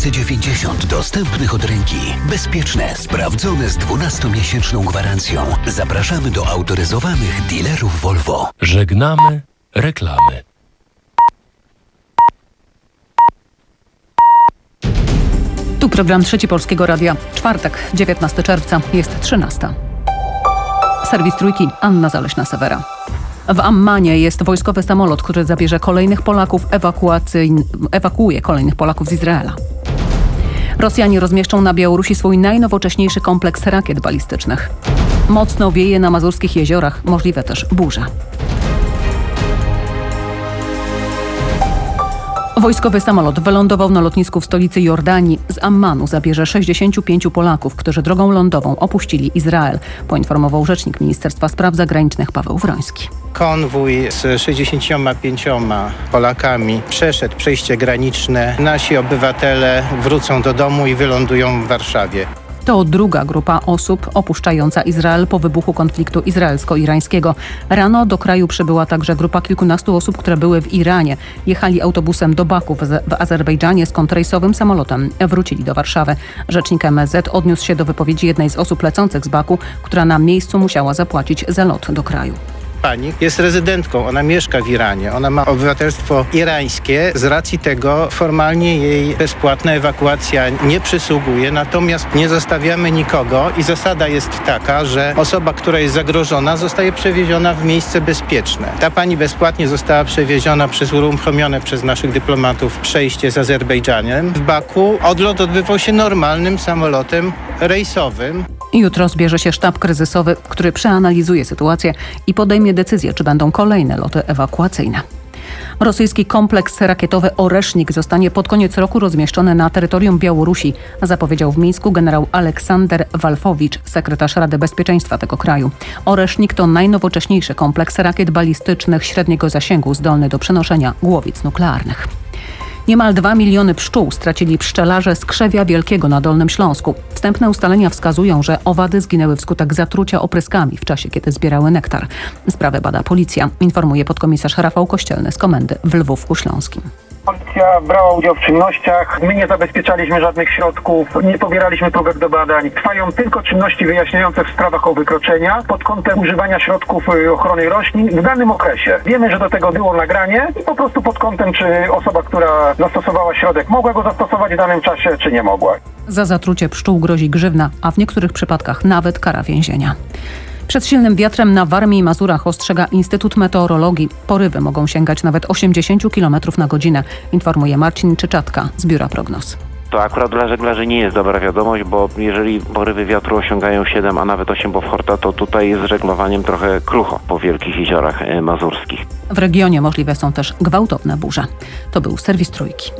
1790 dostępnych od ręki. Bezpieczne, sprawdzone z 12-miesięczną gwarancją. Zapraszamy do autoryzowanych dealerów Volvo. Żegnamy reklamy. Tu program Trzeci Polskiego Radia. Czwartek, 19 czerwca, jest 13. Serwis Trójki, Anna Zaleśna-Sewera. W Ammanie jest wojskowy samolot, który zabierze kolejnych Polaków, ewakuuje kolejnych Polaków z Izraela. Rosjanie rozmieszczą na Białorusi swój najnowocześniejszy kompleks rakiet balistycznych. Mocno wieje na mazurskich jeziorach, możliwe też burze. Wojskowy samolot wylądował na lotnisku w stolicy Jordanii. Z Ammanu zabierze 65 Polaków, którzy drogą lądową opuścili Izrael, poinformował rzecznik Ministerstwa Spraw Zagranicznych Paweł Wroński. Konwój z 65 Polakami przeszedł przejście graniczne. Nasi obywatele wrócą do domu i wylądują w Warszawie. To druga grupa osób opuszczająca Izrael po wybuchu konfliktu izraelsko-irańskiego. Rano do kraju przybyła także grupa kilkunastu osób, które były w Iranie. Jechali autobusem do Baku w Azerbejdżanie, skąd rejsowym samolotem wrócili do Warszawy. Rzecznik MSZ odniósł się do wypowiedzi jednej z osób lecących z Baku, która na miejscu musiała zapłacić za lot do kraju. Pani jest rezydentką, ona mieszka w Iranie, ona ma obywatelstwo irańskie. Z racji tego formalnie jej bezpłatna ewakuacja nie przysługuje, natomiast nie zostawiamy nikogo i zasada jest taka, że osoba, która jest zagrożona, zostaje przewieziona w miejsce bezpieczne. Ta pani bezpłatnie została przewieziona przez uruchomione przez naszych dyplomatów przejście z Azerbejdżanem. W Baku odlot odbywał się normalnym samolotem rejsowym. Jutro zbierze się sztab kryzysowy, który przeanalizuje sytuację i podejmie decyzję, czy będą kolejne loty ewakuacyjne. Rosyjski kompleks rakietowy Oresznik zostanie pod koniec roku rozmieszczony na terytorium Białorusi, zapowiedział w Mińsku generał Aleksander Walfowicz, sekretarz Rady Bezpieczeństwa tego kraju. Oresznik to najnowocześniejszy kompleks rakiet balistycznych średniego zasięgu zdolny do przenoszenia głowic nuklearnych. Niemal 2 miliony pszczół stracili pszczelarze z Krzewia Wielkiego na Dolnym Śląsku. Wstępne ustalenia wskazują, że owady zginęły wskutek zatrucia opryskami w czasie, kiedy zbierały nektar. Sprawę bada policja, informuje podkomisarz Rafał Kościelny z komendy w Lwówku Śląskim. Policja brała udział w czynnościach, my nie zabezpieczaliśmy żadnych środków, nie pobieraliśmy próbek do badań. Trwają tylko czynności wyjaśniające w sprawach o wykroczenia pod kątem używania środków ochrony roślin w danym okresie. Wiemy, że do tego było nagranie i po prostu pod kątem, czy osoba, która zastosowała środek, mogła go zastosować w danym czasie, czy nie mogła. Za zatrucie pszczół grozi grzywna, a w niektórych przypadkach nawet kara więzienia. Przed silnym wiatrem na Warmii i Mazurach ostrzega Instytut Meteorologii. Porywy mogą sięgać nawet 80 km na godzinę, informuje Marcin Czyczatka z Biura Prognoz. To akurat dla żeglarzy nie jest dobra wiadomość, bo jeżeli porywy wiatru osiągają 7, a nawet 8 Beauforta, to tutaj jest z żeglowaniem trochę krucho po wielkich jeziorach mazurskich. W regionie możliwe są też gwałtowne burze. To był serwis Trójki.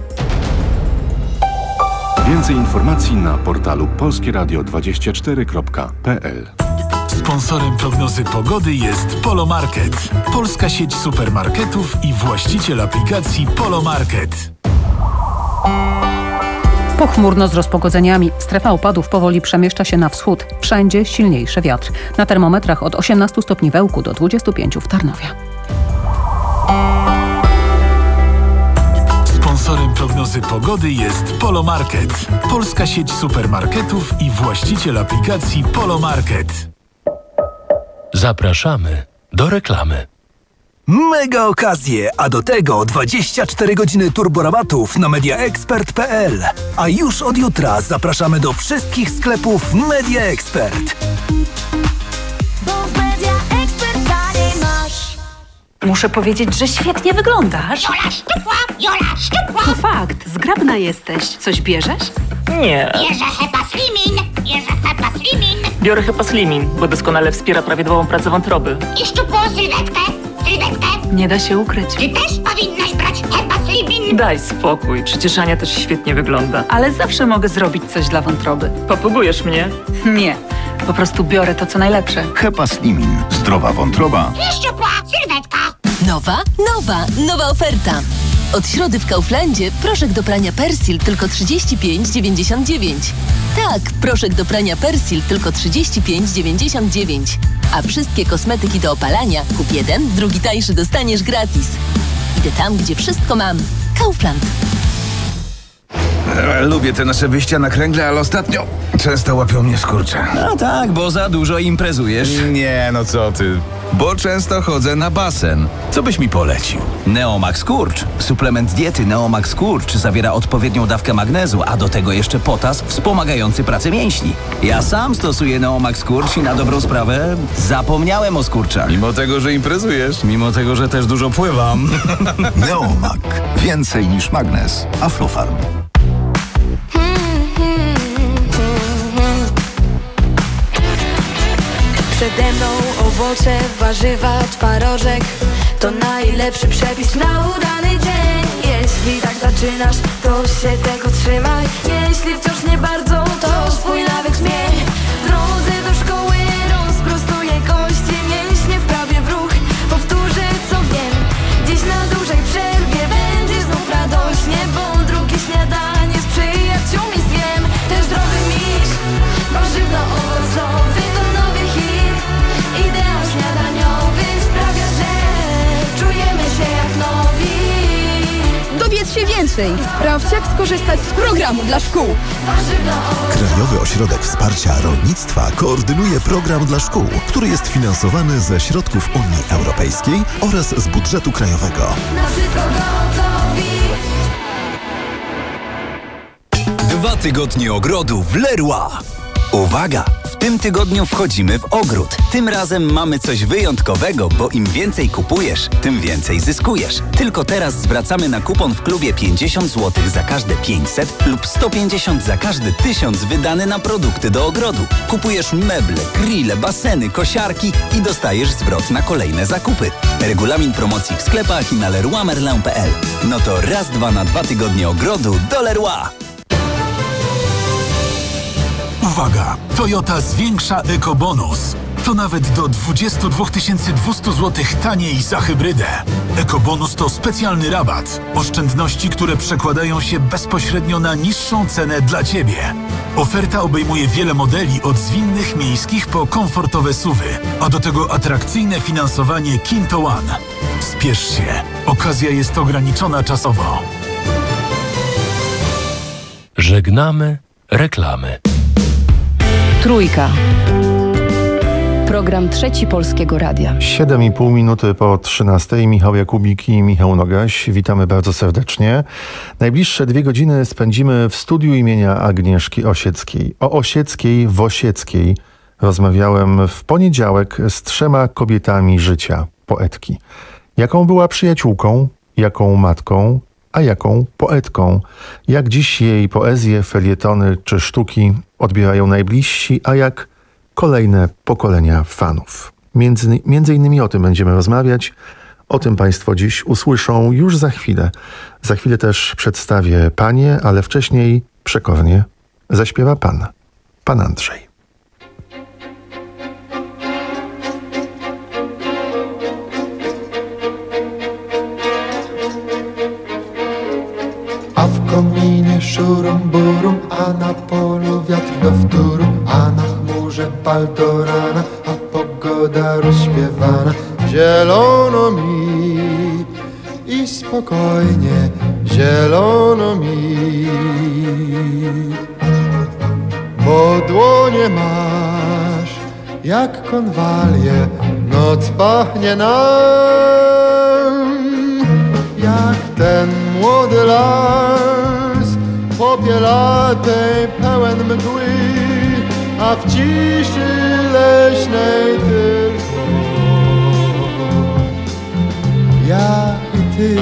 Więcej informacji na portalu polskieradio24.pl. Sponsorem prognozy pogody jest Polo Market, polska sieć supermarketów i właściciel aplikacji Polo Market. Pochmurno z rozpogodzeniami. Strefa opadów powoli przemieszcza się na wschód. Wszędzie silniejszy wiatr. Na termometrach od 18 stopni w Ełku do 25 w Tarnowie. Sponsorem prognozy pogody jest Polo Market, polska sieć supermarketów i właściciel aplikacji Polo Market. Zapraszamy do reklamy. Mega okazje, a do tego 24 godziny turborabatów na mediaexpert.pl. A już od jutra zapraszamy do wszystkich sklepów Media Expert. Bo w Media Expert taniej masz. Muszę powiedzieć, że świetnie wyglądasz. Jola szczupła! To fakt, zgrabna jesteś. Coś bierzesz? Nie. Bierze Hepa Slimin. Biorę Hepa Slimin, bo doskonale wspiera prawidłową pracę wątroby. I szczupłą sylwetkę. Nie da się ukryć. Ty też powinnaś brać Hepa Slimin. Daj spokój, przecież Ania też świetnie wygląda. Ale zawsze mogę zrobić coś dla wątroby. Popugujesz mnie? Nie, po prostu biorę to, co najlepsze. Hepa Slimin. Zdrowa wątroba. I szczupła sylwetka. Nowa oferta. Od środy w Kauflandzie proszek do prania Persil tylko 35,99. Tak, proszek do prania Persil tylko 35,99. A wszystkie kosmetyki do opalania kup jeden, drugi tańszy dostaniesz gratis. Idę tam, gdzie wszystko mam. Kaufland. Lubię te nasze wyjścia na kręgle, ale ostatnio często łapią mnie skurcze. No tak, bo za dużo imprezujesz. Nie, no co ty. Bo często chodzę na basen. Co byś mi polecił? Neomax Kurcz. Suplement diety Neomax Kurcz zawiera odpowiednią dawkę magnezu, a do tego jeszcze potas wspomagający pracę mięśni. Ja sam stosuję Neomax Kurcz i na dobrą sprawę zapomniałem o skurczach. Mimo tego, że imprezujesz? Mimo tego, że też dużo pływam. Neomak. Więcej niż magnez. Aflofarm. Przede mną owoce, warzywa, twarożek. To najlepszy przepis na udany dzień. Jeśli tak zaczynasz, to się tego trzymaj. Jeśli wciąż nie bardzo, to swój nawyk zmień. W drodze do szkoły rozprostuję kości, mięśnie wprawię w ruch. Powtórzę co wiem. Dziś na dużej przerwie będzie znów radośnie, bo drugie śniadanie z przyjaciółmi zjem. Ten zdrowy miks, warzywno-owocowy to nowy hit. Ideał śniadaniowy sprawia, że czujemy się jak nowi. Dowiedz się więcej. Sprawdź, jak skorzystać z programu dla szkół. Krajowy Ośrodek Wsparcia Rolnictwa koordynuje program dla szkół, który jest finansowany ze środków Unii Europejskiej oraz z budżetu krajowego. Na wszystko gotowi. 2 tygodnie ogrodu w Leroy. Uwaga! W tym tygodniu wchodzimy w ogród. Tym razem mamy coś wyjątkowego, bo im więcej kupujesz, tym więcej zyskujesz. Tylko teraz zwracamy na kupon w klubie 50 zł za każde 500 lub 150 za każdy 1000 wydany na produkty do ogrodu. Kupujesz meble, grille, baseny, kosiarki i dostajesz zwrot na kolejne zakupy. Regulamin promocji w sklepach i na leroymerlin.pl. No to raz, dwa na 2 tygodnie ogrodu do Leroy. Uwaga! Toyota zwiększa ekobonus. To nawet do 22 200 zł taniej za hybrydę. Ekobonus to specjalny rabat. Oszczędności, które przekładają się bezpośrednio na niższą cenę dla Ciebie. Oferta obejmuje wiele modeli od zwinnych miejskich po komfortowe SUV-y, a do tego atrakcyjne finansowanie Kinto One. Spiesz się. Okazja jest ograniczona czasowo. Żegnamy reklamy. Trójka. Program Trzeci Polskiego Radia. 7,5 minuty po 13. Michał Jakubik i Michał Nogaś. Witamy bardzo serdecznie. Najbliższe 2 godziny spędzimy w studiu imienia Agnieszki Osieckiej. O Osieckiej w Osieckiej rozmawiałem w poniedziałek z 3 kobietami życia poetki. Jaką była przyjaciółką, jaką matką, a jaką poetką. Jak dziś jej poezję, felietony czy sztuki odbierają najbliżsi, a jak kolejne pokolenia fanów. Między innymi o tym będziemy rozmawiać. O tym Państwo dziś usłyszą już za chwilę. Za chwilę też przedstawię panie, ale wcześniej przekornie zaśpiewa pan Andrzej. A w kominie szurum burum, a na polu wiatr do wtóru, a na chmurze pal do rana, a pogoda rozśpiewana. Zielono mi i spokojnie, zielono mi, bo dłonie masz jak konwalie, noc pachnie nam jak ten młody las popielatej pełen mgły, a w ciszy leśnej tylko ja i ty.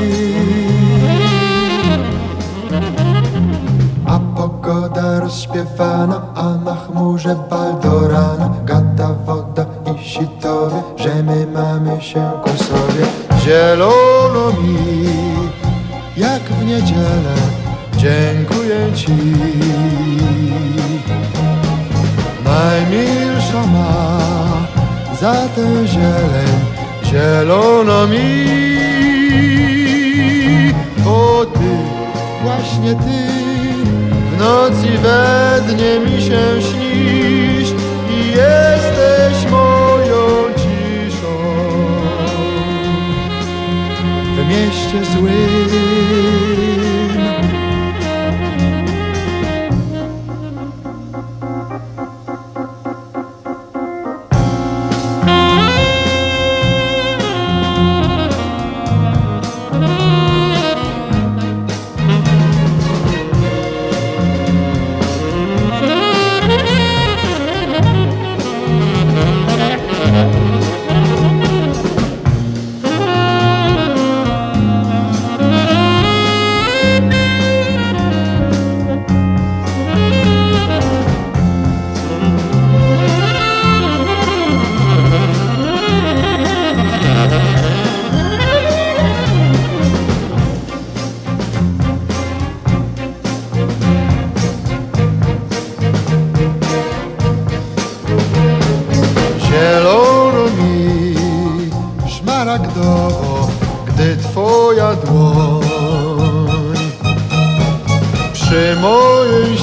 A pogoda rozśpiewana, a na chmurze bal do rana, gada woda i sitowie, że my mamy się ku sobie. Zielono mi jak w niedzielę, dziękuję Ci. Najmilsza ma za tę zieleń, zielono mi, bo Ty, właśnie Ty, w nocy we dnie mi się śnisz i jesteś moją ciszą. W mieście złym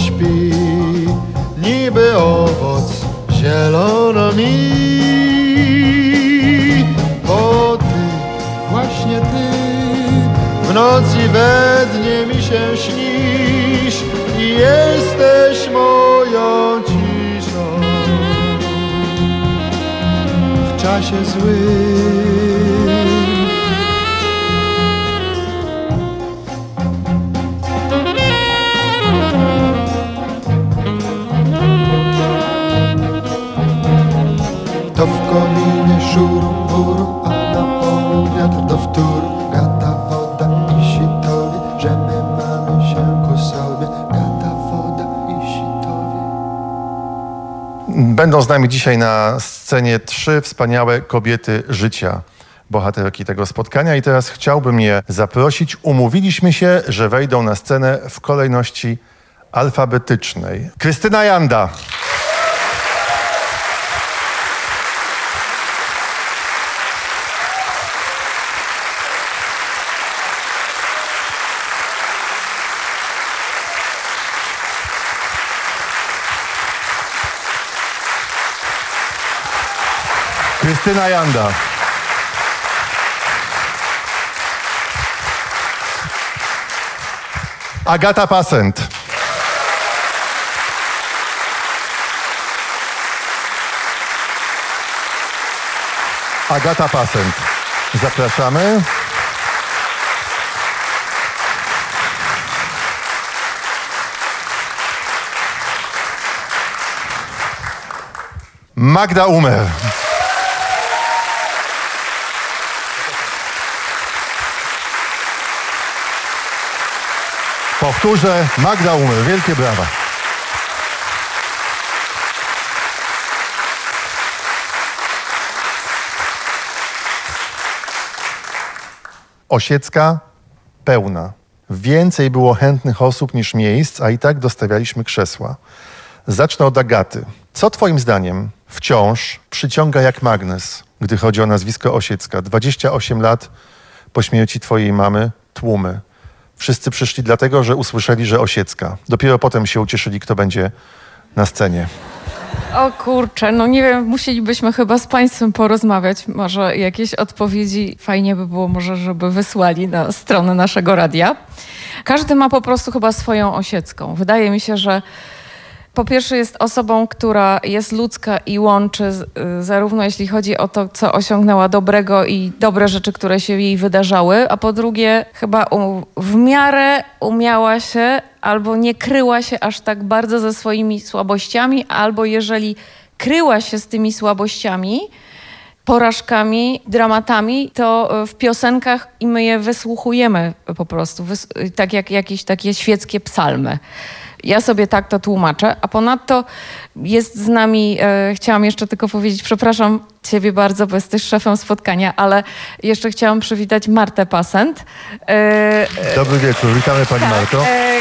śpi, niby owoc zielono mi. Bo ty, właśnie ty, w nocy we dnie mi się śnisz i jesteś moją ciszą w czasie złym. To w kominie szuru, buru, a na polu wiatr do wtór. Gada woda i sitowie, że my mamy się ku sobie. Gada woda i sitowie. Będą z nami dzisiaj na scenie 3 wspaniałe kobiety życia, bohaterki tego spotkania, i teraz chciałbym je zaprosić. Umówiliśmy się, że wejdą na scenę w kolejności alfabetycznej. Krystyna Janda. Krystyna Janda. Agata Pasent. Agata Pasent. Zapraszamy. Magda Umer. Powtórzę, Magda Umer. Wielkie brawa. Osiecka pełna. Więcej było chętnych osób niż miejsc, a i tak dostawialiśmy krzesła. Zacznę od Agaty. Co twoim zdaniem wciąż przyciąga jak magnes, gdy chodzi o nazwisko Osiecka? 28 lat po śmierci twojej mamy, tłumy. Wszyscy przyszli dlatego, że usłyszeli, że Osiecka. Dopiero potem się ucieszyli, kto będzie na scenie. O kurczę, no nie wiem, musielibyśmy chyba z państwem porozmawiać. Może jakieś odpowiedzi fajnie by było może, żeby wysłali na stronę naszego radia. Każdy ma po prostu chyba swoją Osiecką. Wydaje mi się, że po pierwsze jest osobą, która jest ludzka i łączy zarówno jeśli chodzi o to, co osiągnęła dobrego i dobre rzeczy, które się jej wydarzały, a po drugie chyba w miarę umiała się albo nie kryła się aż tak bardzo ze swoimi słabościami, albo jeżeli kryła się z tymi słabościami, porażkami, dramatami, to w piosenkach i my je wysłuchujemy po prostu, tak jak jakieś takie świeckie psalmy. Ja sobie tak to tłumaczę, a ponadto jest z nami, chciałam jeszcze tylko powiedzieć, przepraszam ciebie bardzo, bo jesteś szefem spotkania, ale jeszcze chciałam przywitać Martę Pasent. Dobry wieczór, witamy pani Marto.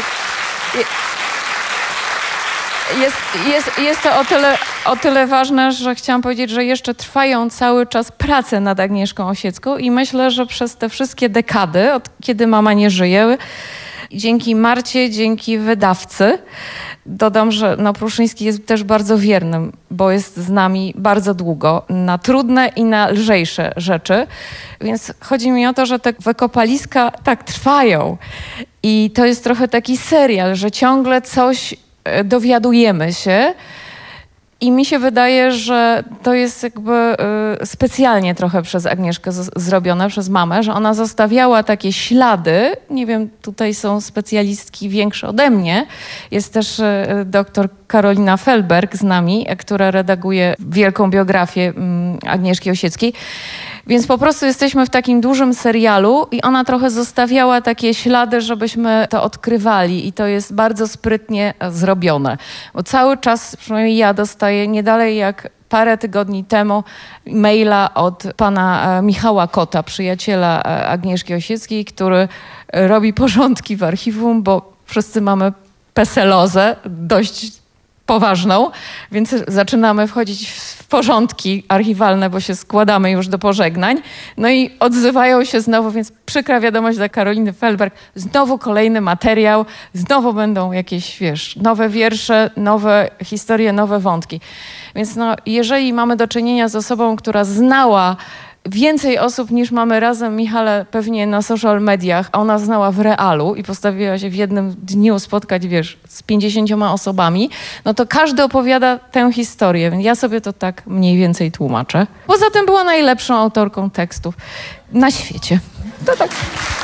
Jest to o tyle ważne, że chciałam powiedzieć, że jeszcze trwają cały czas prace nad Agnieszką Osiecką i myślę, że przez te wszystkie dekady, od kiedy mama nie żyje, dzięki Marcie, dzięki wydawcy, dodam, że Pruszyński jest też bardzo wiernym, bo jest z nami bardzo długo na trudne i na lżejsze rzeczy. Więc chodzi mi o to, że te wykopaliska tak trwają. I to jest trochę taki serial, że ciągle coś dowiadujemy się. I mi się wydaje, że to jest jakby specjalnie trochę przez Agnieszkę zrobione, przez mamę, że ona zostawiała takie ślady. Nie wiem, tutaj są specjalistki większe ode mnie. Jest też doktor Karolina Felberg z nami, która redaguje wielką biografię Agnieszki Osieckiej. Więc po prostu jesteśmy w takim dużym serialu i ona trochę zostawiała takie ślady, żebyśmy to odkrywali i to jest bardzo sprytnie zrobione. Bo cały czas, przynajmniej ja dostaję nie dalej jak parę tygodni temu maila od pana Michała Kota, przyjaciela Agnieszki Osieckiej, który robi porządki w archiwum, bo wszyscy mamy peselozę dość poważną, więc zaczynamy wchodzić w porządki archiwalne, bo się składamy już do pożegnań. No i odzywają się znowu, więc przykra wiadomość dla Karoliny Felberg. Znowu kolejny materiał, znowu będą jakieś, nowe wiersze, nowe historie, nowe wątki. Więc jeżeli mamy do czynienia z osobą, która znała więcej osób niż mamy razem, Michale, pewnie na social mediach, a ona znała w realu i postawiła się w jednym dniu spotkać, z 50 osobami, no to każdy opowiada tę historię, więc ja sobie to tak mniej więcej tłumaczę. Poza tym była najlepszą autorką tekstów na świecie. To tak.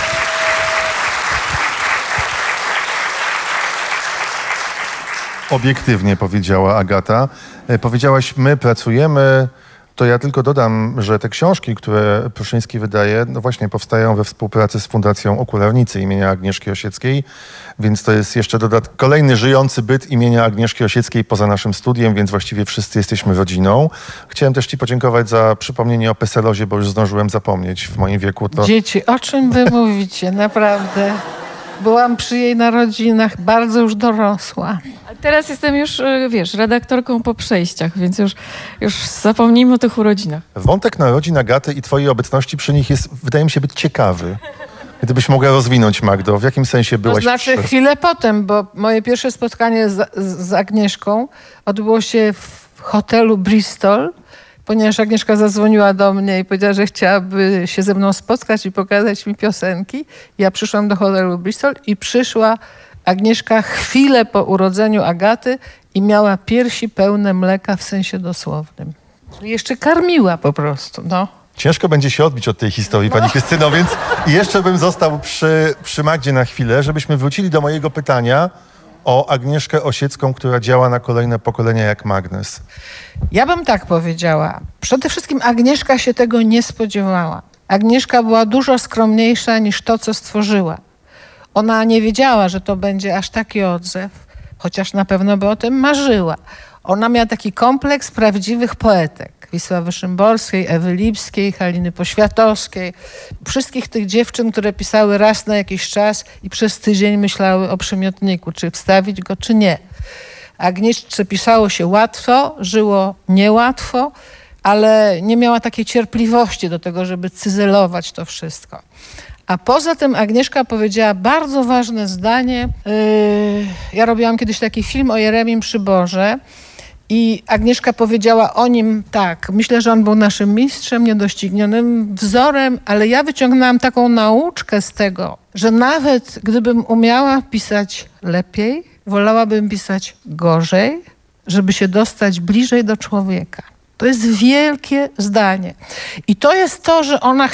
Obiektywnie powiedziała Agata. Powiedziałaś, my pracujemy. To ja tylko dodam, że te książki, które Pruszyński wydaje, no właśnie powstają we współpracy z Fundacją Okularnicy imienia Agnieszki Osieckiej, więc to jest jeszcze kolejny żyjący byt imienia Agnieszki Osieckiej poza naszym studiem, więc właściwie wszyscy jesteśmy rodziną. Chciałem też Ci podziękować za przypomnienie o Peselozie, bo już zdążyłem zapomnieć w moim wieku. To... Dzieci, o czym wy mówicie? Naprawdę. Byłam przy jej narodzinach, bardzo już dorosła. A teraz jestem już, redaktorką po przejściach, więc już zapomnijmy o tych urodzinach. Wątek narodzin Agaty i twojej obecności przy nich jest, wydaje mi się, być ciekawy. Gdybyś mogła rozwinąć, Magdo, w jakim sensie byłaś... To znaczy chwilę potem, bo moje pierwsze spotkanie z Agnieszką odbyło się w hotelu Bristol, ponieważ Agnieszka zadzwoniła do mnie i powiedziała, że chciałaby się ze mną spotkać i pokazać mi piosenki. Ja przyszłam do hotelu Bristol i przyszła Agnieszka chwilę po urodzeniu Agaty i miała piersi pełne mleka w sensie dosłownym. Jeszcze karmiła po prostu, no. Ciężko będzie się odbić od tej historii, pani Krystyno, więc jeszcze bym został przy Magdzie na chwilę, żebyśmy wrócili do mojego pytania o Agnieszkę Osiecką, która działa na kolejne pokolenia jak magnes. Ja bym tak powiedziała. Przede wszystkim Agnieszka się tego nie spodziewała. Agnieszka była dużo skromniejsza niż to, co stworzyła. Ona nie wiedziała, że to będzie aż taki odzew, chociaż na pewno by o tym marzyła. Ona miała taki kompleks prawdziwych poetek. Wisławy Szymborskiej, Ewy Lipskiej, Haliny Poświatowskiej. Wszystkich tych dziewczyn, które pisały raz na jakiś czas i przez tydzień myślały o przymiotniku, czy wstawić go, czy nie. Agnieszce pisało się łatwo, żyło niełatwo, ale nie miała takiej cierpliwości do tego, żeby cyzelować to wszystko. A poza tym Agnieszka powiedziała bardzo ważne zdanie. Ja robiłam kiedyś taki film o Jeremim Przyborze i Agnieszka powiedziała o nim tak. Myślę, że on był naszym mistrzem, niedoścignionym wzorem, ale ja wyciągnęłam taką nauczkę z tego, że nawet gdybym umiała pisać lepiej, wolałabym pisać gorzej, żeby się dostać bliżej do człowieka. To jest wielkie zdanie. I to jest to, że ona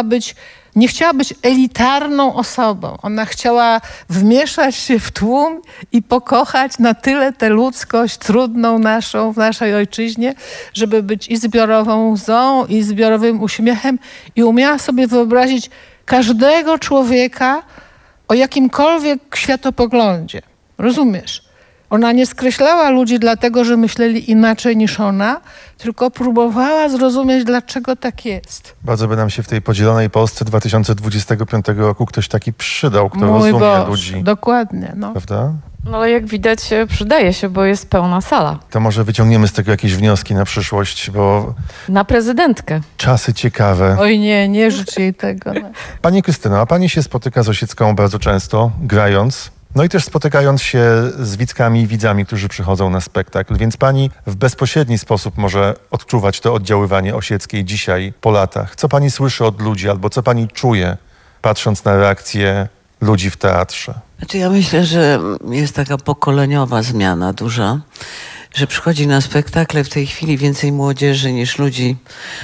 nie chciała być elitarną osobą. Ona chciała wmieszać się w tłum i pokochać na tyle tę ludzkość trudną naszą w naszej ojczyźnie, żeby być i zbiorową łzą, i zbiorowym uśmiechem. I umiała sobie wyobrazić każdego człowieka o jakimkolwiek światopoglądzie. Rozumiesz? Ona nie skreślała ludzi dlatego, że myśleli inaczej niż ona, tylko próbowała zrozumieć, dlaczego tak jest. Bardzo by nam się w tej podzielonej Polsce 2025 roku ktoś taki przydał, kto rozumie ludzi. Dokładnie. No. Prawda? No ale jak widać przydaje się, bo jest pełna sala. To może wyciągniemy z tego jakieś wnioski na przyszłość, bo... Na prezydentkę. Czasy ciekawe. Oj nie życzę jej tego. No. Pani Krystyno, a pani się spotyka z Osiecką bardzo często, grając? No i też spotykając się z widzkami i widzami, którzy przychodzą na spektakl, więc pani w bezpośredni sposób może odczuwać to oddziaływanie Osieckiej dzisiaj po latach. Co pani słyszy od ludzi albo co pani czuje, patrząc na reakcje ludzi w teatrze? Znaczy ja myślę, że jest taka pokoleniowa zmiana duża, że przychodzi na spektakle w tej chwili więcej młodzieży niż ludzi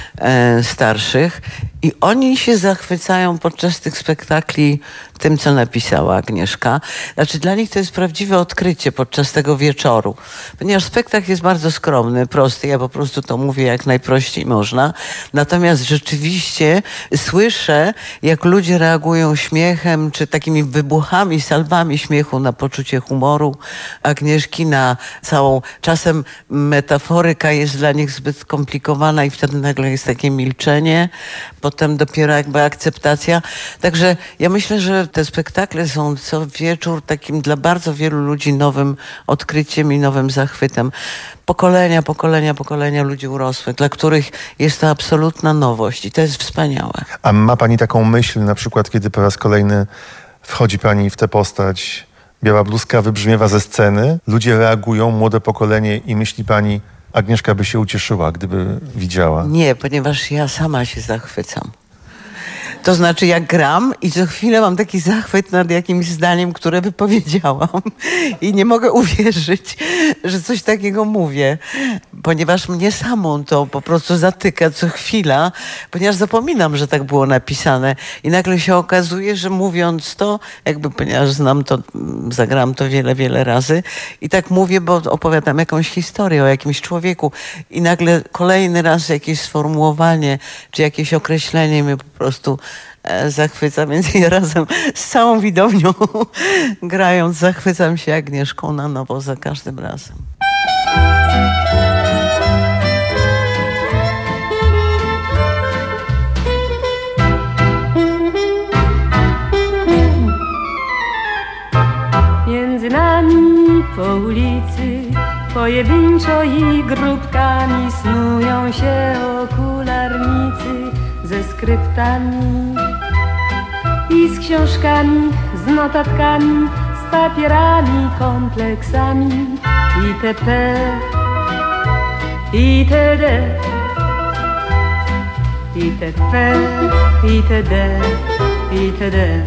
starszych i oni się zachwycają podczas tych spektakli tym, co napisała Agnieszka. Znaczy dla nich to jest prawdziwe odkrycie podczas tego wieczoru, ponieważ spektakl jest bardzo skromny, prosty, ja po prostu to mówię jak najprościej można, natomiast rzeczywiście słyszę, jak ludzie reagują śmiechem, czy takimi wybuchami, salwami śmiechu na poczucie humoru Agnieszki, na całą, czasem metaforyka jest dla nich zbyt skomplikowana i wtedy nagle jest takie milczenie, potem dopiero jakby akceptacja. Także ja myślę, że te spektakle są co wieczór takim dla bardzo wielu ludzi nowym odkryciem i nowym zachwytem. Pokolenia ludzi urosłych, dla których jest to absolutna nowość i to jest wspaniałe. A ma pani taką myśl, na przykład, kiedy po raz kolejny wchodzi pani w tę postać, biała bluzka wybrzmiewa ze sceny, ludzie reagują, młode pokolenie i myśli pani, Agnieszka by się ucieszyła, gdyby widziała? Nie, ponieważ ja sama się zachwycam. To znaczy, ja gram i co chwilę mam taki zachwyt nad jakimś zdaniem, które wypowiedziałam i nie mogę uwierzyć, że coś takiego mówię, ponieważ mnie samą to po prostu zatyka co chwila, ponieważ zapominam, że tak było napisane i nagle się okazuje, że mówiąc to, ponieważ znam to, zagram to wiele razy i tak mówię, bo opowiadam jakąś historię o jakimś człowieku i nagle kolejny raz jakieś sformułowanie czy jakieś określenie mnie po prostu zachwyca, więc ja razem z całą widownią grając zachwycam się Agnieszką na nowo za każdym razem. Między nami po ulicy pojedynczo i grupkami snują się okularnicy ze skryptami i z książkami, z notatkami, z papierami, kompleksami itp. itd. itp. itd. itd.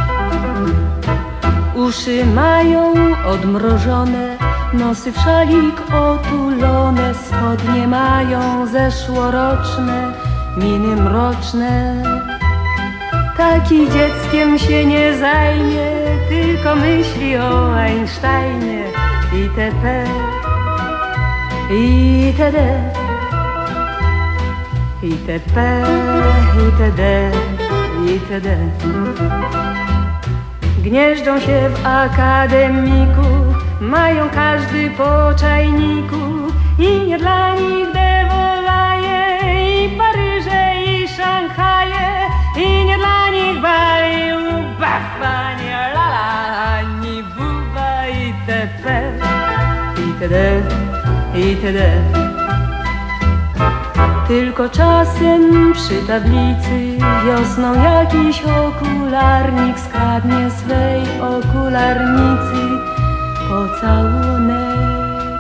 Uszy mają odmrożone, nosy w szalik otulone, spodnie mają zeszłoroczne, miny mroczne. Taki dzieckiem się nie zajmie, tylko myśli o Einsteinie itp. itd. itp. itd. itd. Gnieżdżą się w akademiku, mają każdy po czajniku i nie dla nich dewolaje, i Paryże, i Szanghaje, i nie dla nich Bali, ubafanie, lala, ani buba itp. itd. itd. Tylko czasem przy tablicy wiosną jakiś okularnik skradnie swej okularnicy pocałunek.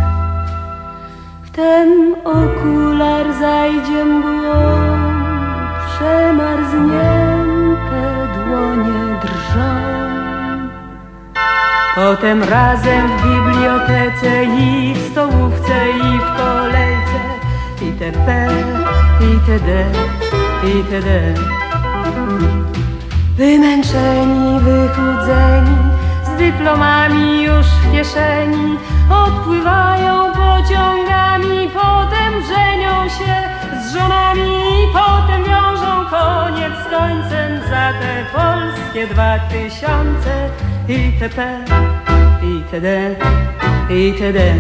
W ten okular zajdzie mgłą, przemarznięte dłonie drżą. Potem razem w bibliotece i w stołówce i w kolejce itp. itd. itd. Wymęczeni, wychudzeni, z dyplomami już w kieszeni, odpływają pociągami, potem żenią się z żonami, potem wiążą koniec z końcem za te polskie 2000 itp. itd. itd.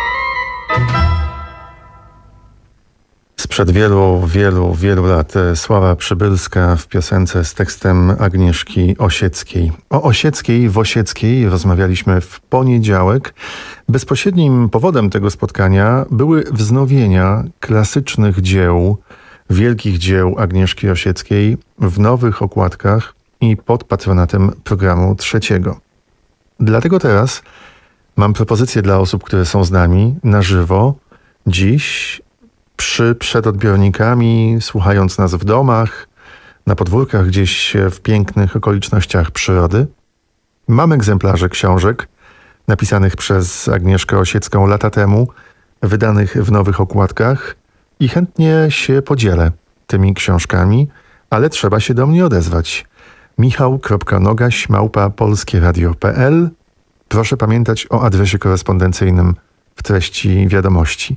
Sprzed wielu lat Sława Przybylska w piosence z tekstem Agnieszki Osieckiej. O Osieckiej w Osieckiej rozmawialiśmy w poniedziałek. Bezpośrednim powodem tego spotkania były wznowienia klasycznych dzieł, wielkich dzieł Agnieszki Osieckiej w nowych okładkach i pod patronatem programu Trzeciego. Dlatego teraz mam propozycję dla osób, które są z nami na żywo, dziś przed odbiornikami, słuchając nas w domach, na podwórkach gdzieś w pięknych okolicznościach przyrody. Mam egzemplarze książek napisanych przez Agnieszkę Osiecką lata temu, wydanych w nowych okładkach i chętnie się podzielę tymi książkami, ale trzeba się do mnie odezwać. michał.nogaś@polskieradio.pl. Proszę pamiętać o adresie korespondencyjnym w treści wiadomości.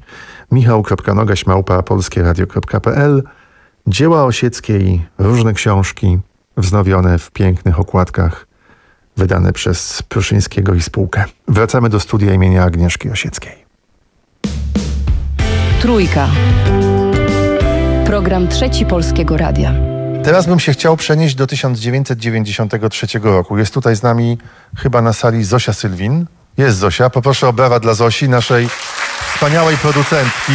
michał.nogaś@polskieradio.pl. Dzieła Osieckiej, różne książki wznowione w pięknych okładkach, wydane przez Pruszyńskiego i spółkę. Wracamy do studia imienia Agnieszki Osieckiej. Trójka. Program Trzeci Polskiego Radia. teraz bym się chciał przenieść do 1993 roku. Jest tutaj z nami chyba na sali Zosia Sylwin. Jest Zosia. Poproszę o brawa dla Zosi, naszej wspaniałej producentki,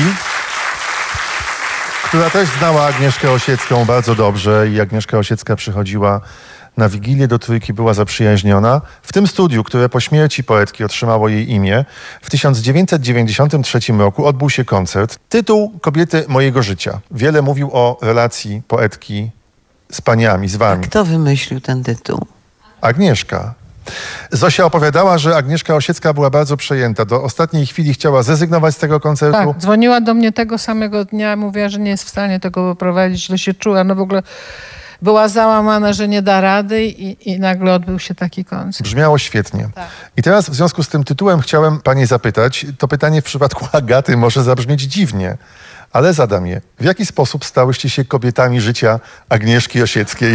która też znała Agnieszkę Osiecką bardzo dobrze i Agnieszka Osiecka przychodziła na Wigilię do Trójki, była zaprzyjaźniona. W tym studiu, które po śmierci poetki otrzymało jej imię, w 1993 roku odbył się koncert. Tytuł Kobiety mojego życia. Wiele mówił o relacji poetki z paniami, z wami. Kto wymyślił ten tytuł? Agnieszka. Zosia opowiadała, że Agnieszka Osiecka była bardzo przejęta. Do ostatniej chwili chciała zrezygnować z tego koncertu. Tak, dzwoniła do mnie tego samego dnia, mówiła, że nie jest w stanie tego wyprowadzić, źle się czuła. No w ogóle była załamana, że nie da rady i nagle odbył się taki koncert. Brzmiało świetnie. Tak. I teraz w związku z tym tytułem chciałem pani zapytać, to pytanie w przypadku Agaty może zabrzmieć dziwnie, ale zadam je. W jaki sposób stałyście się kobietami życia Agnieszki Osieckiej?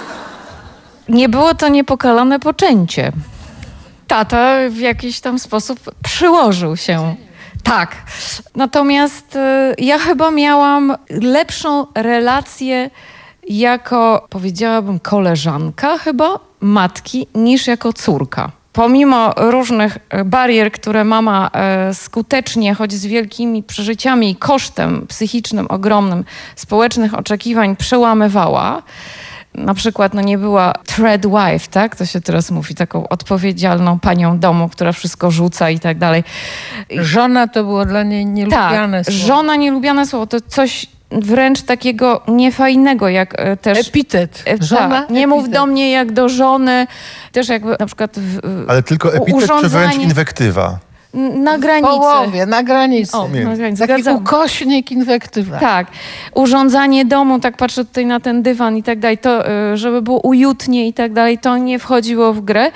Nie było to niepokalane poczęcie. Tata w jakiś tam sposób przyłożył się. Tak. Natomiast ja chyba miałam lepszą relację jako, powiedziałabym, koleżanka chyba, matki, niż jako córka. Pomimo różnych barier, które mama skutecznie, choć z wielkimi przeżyciami i kosztem psychicznym ogromnym społecznych oczekiwań przełamywała, na przykład nie była thread wife, tak? To się teraz mówi, taką odpowiedzialną panią domu, która wszystko rzuca i tak dalej. Żona to było dla niej nielubiane słowo. Żona nielubiane słowo, to coś wręcz takiego niefajnego, jak też... Epitet. Żona, nie mów epitet. do mnie jak do żony, też jakby na przykład Ale tylko epitet czy wręcz inwektywa? Na granicy. Połowie, na granicy. O, na granicy. Taki Zgadzam. ukośnik, inwektywa. Tak. Urządzanie domu, tak patrzę tutaj na ten dywan i tak dalej, to żeby było uютnie i tak dalej, to nie wchodziło w grę.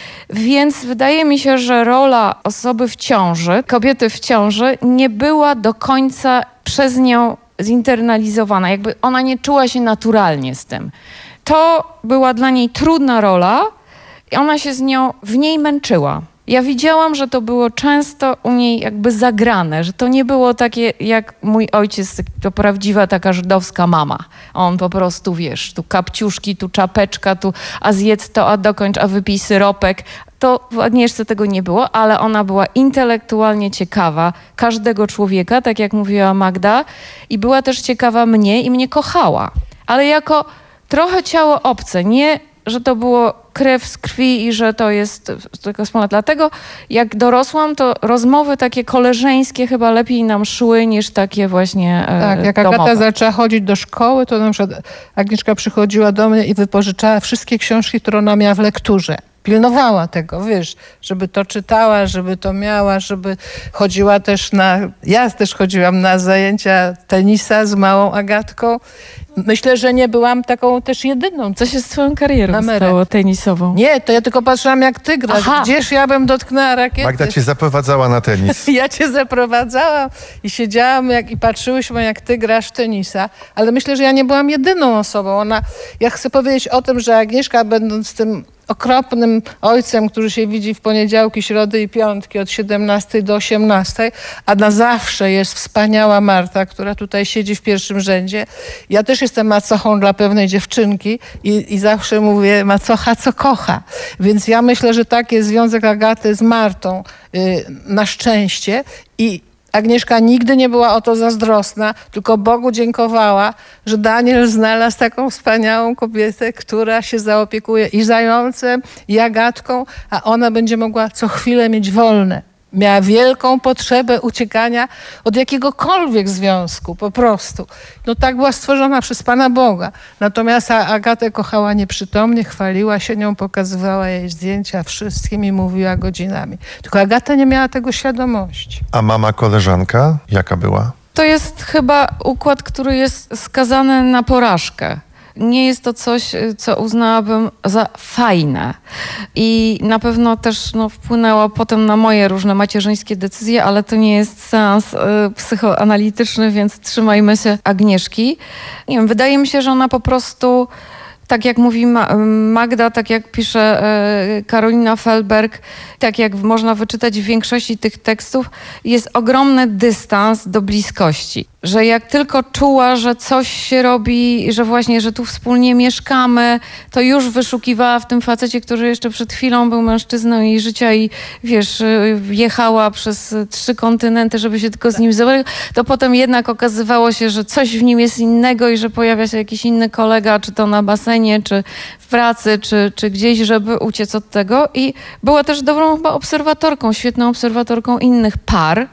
Więc wydaje mi się, że rola osoby w ciąży, kobiety w ciąży, nie była do końca przez nią zinternalizowana. Jakby ona nie czuła się naturalnie z tym. To była dla niej trudna rola i ona się w niej męczyła. Ja widziałam, że to było często u niej jakby zagrane, że to nie było takie jak mój ojciec, to prawdziwa taka żydowska mama. On po prostu, wiesz, tu kapciuszki, tu czapeczka, tu a zjedz to, a dokończ, a wypij syropek. To w Agnieszce tego nie było, ale ona była intelektualnie ciekawa każdego człowieka, tak jak mówiła Magda, i była też ciekawa mnie i mnie kochała. Ale jako trochę ciało obce, nie, że to było krew z krwi i że to jest tylko wspólnot. Dlatego jak dorosłam, to rozmowy takie koleżeńskie chyba lepiej nam szły niż takie właśnie Tak, jak domowe. Agata zaczęła chodzić do szkoły, to na przykład Agnieszka przychodziła do mnie i wypożyczała wszystkie książki, które ona miała w lekturze. Pilnowała tego, wiesz, żeby to czytała, żeby to miała, żeby chodziła też ja też chodziłam na zajęcia tenisa z małą Agatką. Myślę, że nie byłam taką też jedyną. Co się z twoją karierą stało tenisową? Nie, to ja tylko patrzyłam, jak ty grasz. Aha. Gdzież ja bym dotknęła rakiety? Magda cię zaprowadzała na tenis. Ja cię zaprowadzałam i siedziałam i patrzyłyśmy, jak ty grasz w tenisa. Ale myślę, że ja nie byłam jedyną osobą. Ja chcę powiedzieć o tym, że Agnieszka, będąc tym okropnym ojcem, który się widzi w poniedziałki, środy i piątki od 17 do 18, a na zawsze jest wspaniała Marta, która tutaj siedzi w pierwszym rzędzie. Ja też jestem macochą dla pewnej dziewczynki i zawsze mówię macocha, co kocha. Więc ja myślę, że tak jest związek Agaty z Martą na szczęście i Agnieszka nigdy nie była o to zazdrosna, tylko Bogu dziękowała, że Daniel znalazł taką wspaniałą kobietę, która się zaopiekuje i zającem, i Agatką, a ona będzie mogła co chwilę mieć wolne. Miała wielką potrzebę uciekania od jakiegokolwiek związku, po prostu. No tak była stworzona przez Pana Boga. Natomiast Agatę kochała nieprzytomnie, chwaliła się nią, pokazywała jej zdjęcia wszystkim i mówiła godzinami. Tylko Agata nie miała tego świadomości. A mama koleżanka jaka była? To jest chyba układ, który jest skazany na porażkę. Nie jest to coś, co uznałabym za fajne. I na pewno też wpłynęło potem na moje różne macierzyńskie decyzje, ale to nie jest seans psychoanalityczny, więc trzymajmy się Agnieszki. Nie wiem, wydaje mi się, że ona po prostu, tak jak mówi Magda, tak jak pisze Karolina Felberg, tak jak można wyczytać w większości tych tekstów, jest ogromny dystans do bliskości. że jak tylko czuła, że coś się robi, że właśnie, że tu wspólnie mieszkamy, to już wyszukiwała w tym facecie, który jeszcze przed chwilą był mężczyzną jej życia i wiesz, jechała przez 3 kontynenty, żeby się tylko z nim zobaczyć, to potem jednak okazywało się, że coś w nim jest innego i że pojawia się jakiś inny kolega, czy to na basenie, czy w pracy, czy gdzieś, żeby uciec od tego. I była też dobrą chyba obserwatorką, świetną obserwatorką innych par.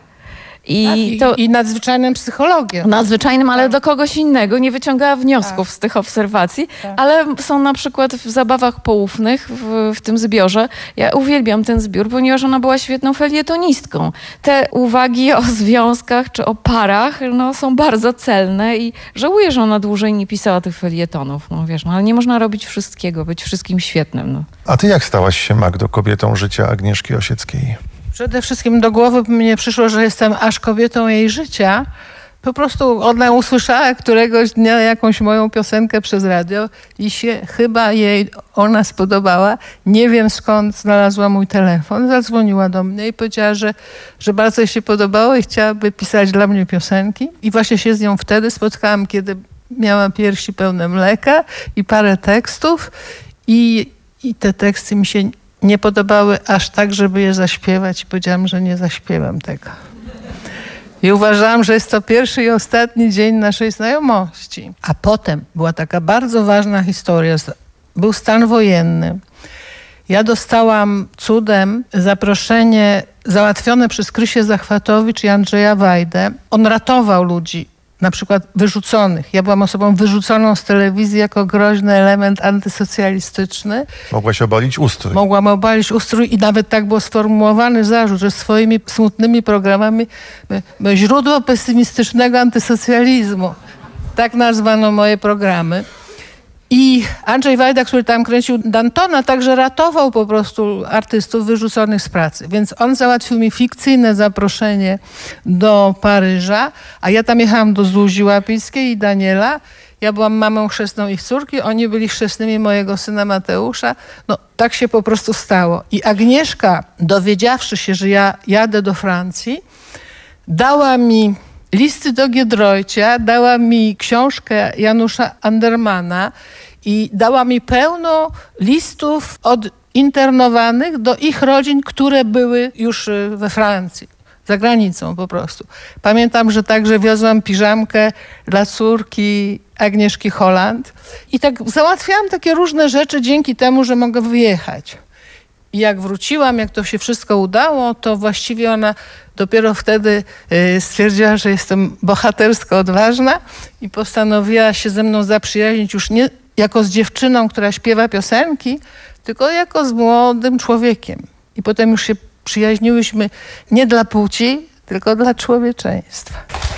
I nadzwyczajnym psychologiem. Nadzwyczajnym, ale do kogoś innego. Nie wyciągała wniosków z tych obserwacji, ale są na przykład w zabawach poufnych w tym zbiorze. Ja uwielbiam ten zbiór, ponieważ ona była świetną felietonistką. Te uwagi o związkach czy o parach są bardzo celne i żałuję, że ona dłużej nie pisała tych felietonów. Ale nie można robić wszystkiego, być wszystkim świetnym. A ty jak stałaś się, Magdo, kobietą życia Agnieszki Osieckiej? Przede wszystkim do głowy mnie przyszło, że jestem aż kobietą jej życia. Po prostu ona usłyszała któregoś dnia jakąś moją piosenkę przez radio i się chyba jej ona spodobała. Nie wiem skąd znalazła mój telefon. Zadzwoniła do mnie i powiedziała, że bardzo jej się podobało i chciałaby pisać dla mnie piosenki. I właśnie się z nią wtedy spotkałam, kiedy miała piersi pełne mleka i parę tekstów. I te teksty mi się nie podobały aż tak, żeby je zaśpiewać i powiedziałam, że nie zaśpiewam tego. I uważałam, że jest to pierwszy i ostatni dzień naszej znajomości. A potem była taka bardzo ważna historia. Był stan wojenny. Ja dostałam cudem zaproszenie załatwione przez Krysię Zachwatowicz i Andrzeja Wajdę. On ratował ludzi, na przykład wyrzuconych. Ja byłam osobą wyrzuconą z telewizji jako groźny element antysocjalistyczny. Mogłaś obalić ustrój. Mogłam obalić ustrój i nawet tak był sformułowany zarzut, że swoimi smutnymi programami źródło pesymistycznego antysocjalizmu. Tak nazwano moje programy. I Andrzej Wajda, który tam kręcił Dantona, także ratował po prostu artystów wyrzuconych z pracy. Więc on załatwił mi fikcyjne zaproszenie do Paryża, a ja tam jechałam do Zuzi Łapickiej i Daniela. Ja byłam mamą chrzestną ich córki, oni byli chrzestnymi mojego syna Mateusza. Tak się po prostu stało. I Agnieszka, dowiedziawszy się, że ja jadę do Francji, dała mi listy do Giedroycia, dała mi książkę Janusza Andermana i dała mi pełno listów od internowanych do ich rodzin, które były już we Francji, za granicą po prostu. Pamiętam, że także wiozłam piżamkę dla córki Agnieszki Holland i tak załatwiałam takie różne rzeczy dzięki temu, że mogę wyjechać. I jak wróciłam, jak to się wszystko udało, to właściwie ona dopiero wtedy stwierdziła, że jestem bohatersko odważna i postanowiła się ze mną zaprzyjaźnić już nie jako z dziewczyną, która śpiewa piosenki, tylko jako z młodym człowiekiem. I potem już się przyjaźniłyśmy nie dla płci, tylko dla człowieczeństwa.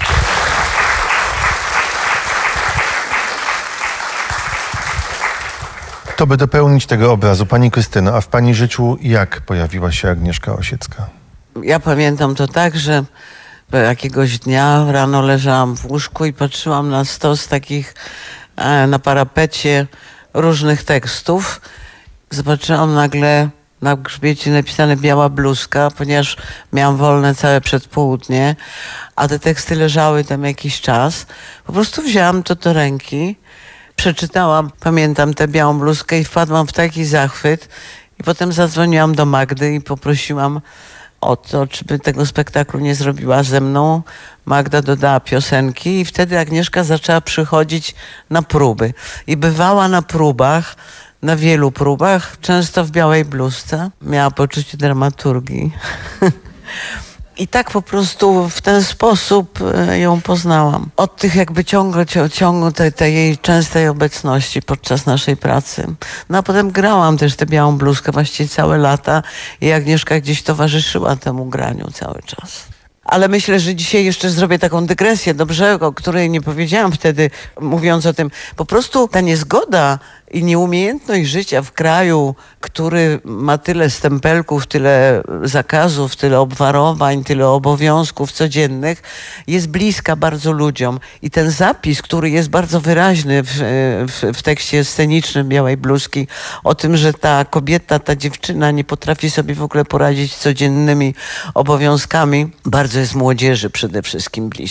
To by dopełnić tego obrazu. Pani Krystyno, a w pani życiu jak pojawiła się Agnieszka Osiecka? Ja pamiętam to tak, że jakiegoś dnia rano leżałam w łóżku i patrzyłam na stos takich na parapecie różnych tekstów. Zobaczyłam nagle na grzbiecie napisane biała bluzka, ponieważ miałam wolne całe przedpołudnie, a te teksty leżały tam jakiś czas. Po prostu wzięłam to do ręki, przeczytałam, pamiętam tę białą bluzkę i wpadłam w taki zachwyt. I potem zadzwoniłam do Magdy i poprosiłam o to, czy by tego spektaklu nie zrobiła ze mną. Magda dodała piosenki i wtedy Agnieszka zaczęła przychodzić na próby. I bywała na próbach, na wielu próbach, często w białej bluzce. Miała poczucie dramaturgii. I tak po prostu w ten sposób ją poznałam. Od tych jakby ciągu tej jej częstej obecności podczas naszej pracy. No a potem grałam też tę białą bluzkę właściwie całe lata i Agnieszka gdzieś towarzyszyła temu graniu cały czas. Ale myślę, że dzisiaj jeszcze zrobię taką dygresję, dobrze, o której nie powiedziałam wtedy, mówiąc o tym. Po prostu ta niezgoda i nieumiejętność życia w kraju, który ma tyle stempelków, tyle zakazów, tyle obwarowań, tyle obowiązków codziennych, jest bliska bardzo ludziom. I ten zapis, który jest bardzo wyraźny w tekście scenicznym Białej bluzki, o tym, że ta kobieta, ta dziewczyna nie potrafi sobie w ogóle poradzić z codziennymi obowiązkami, bardzo jest młodzieży przede wszystkim bliski.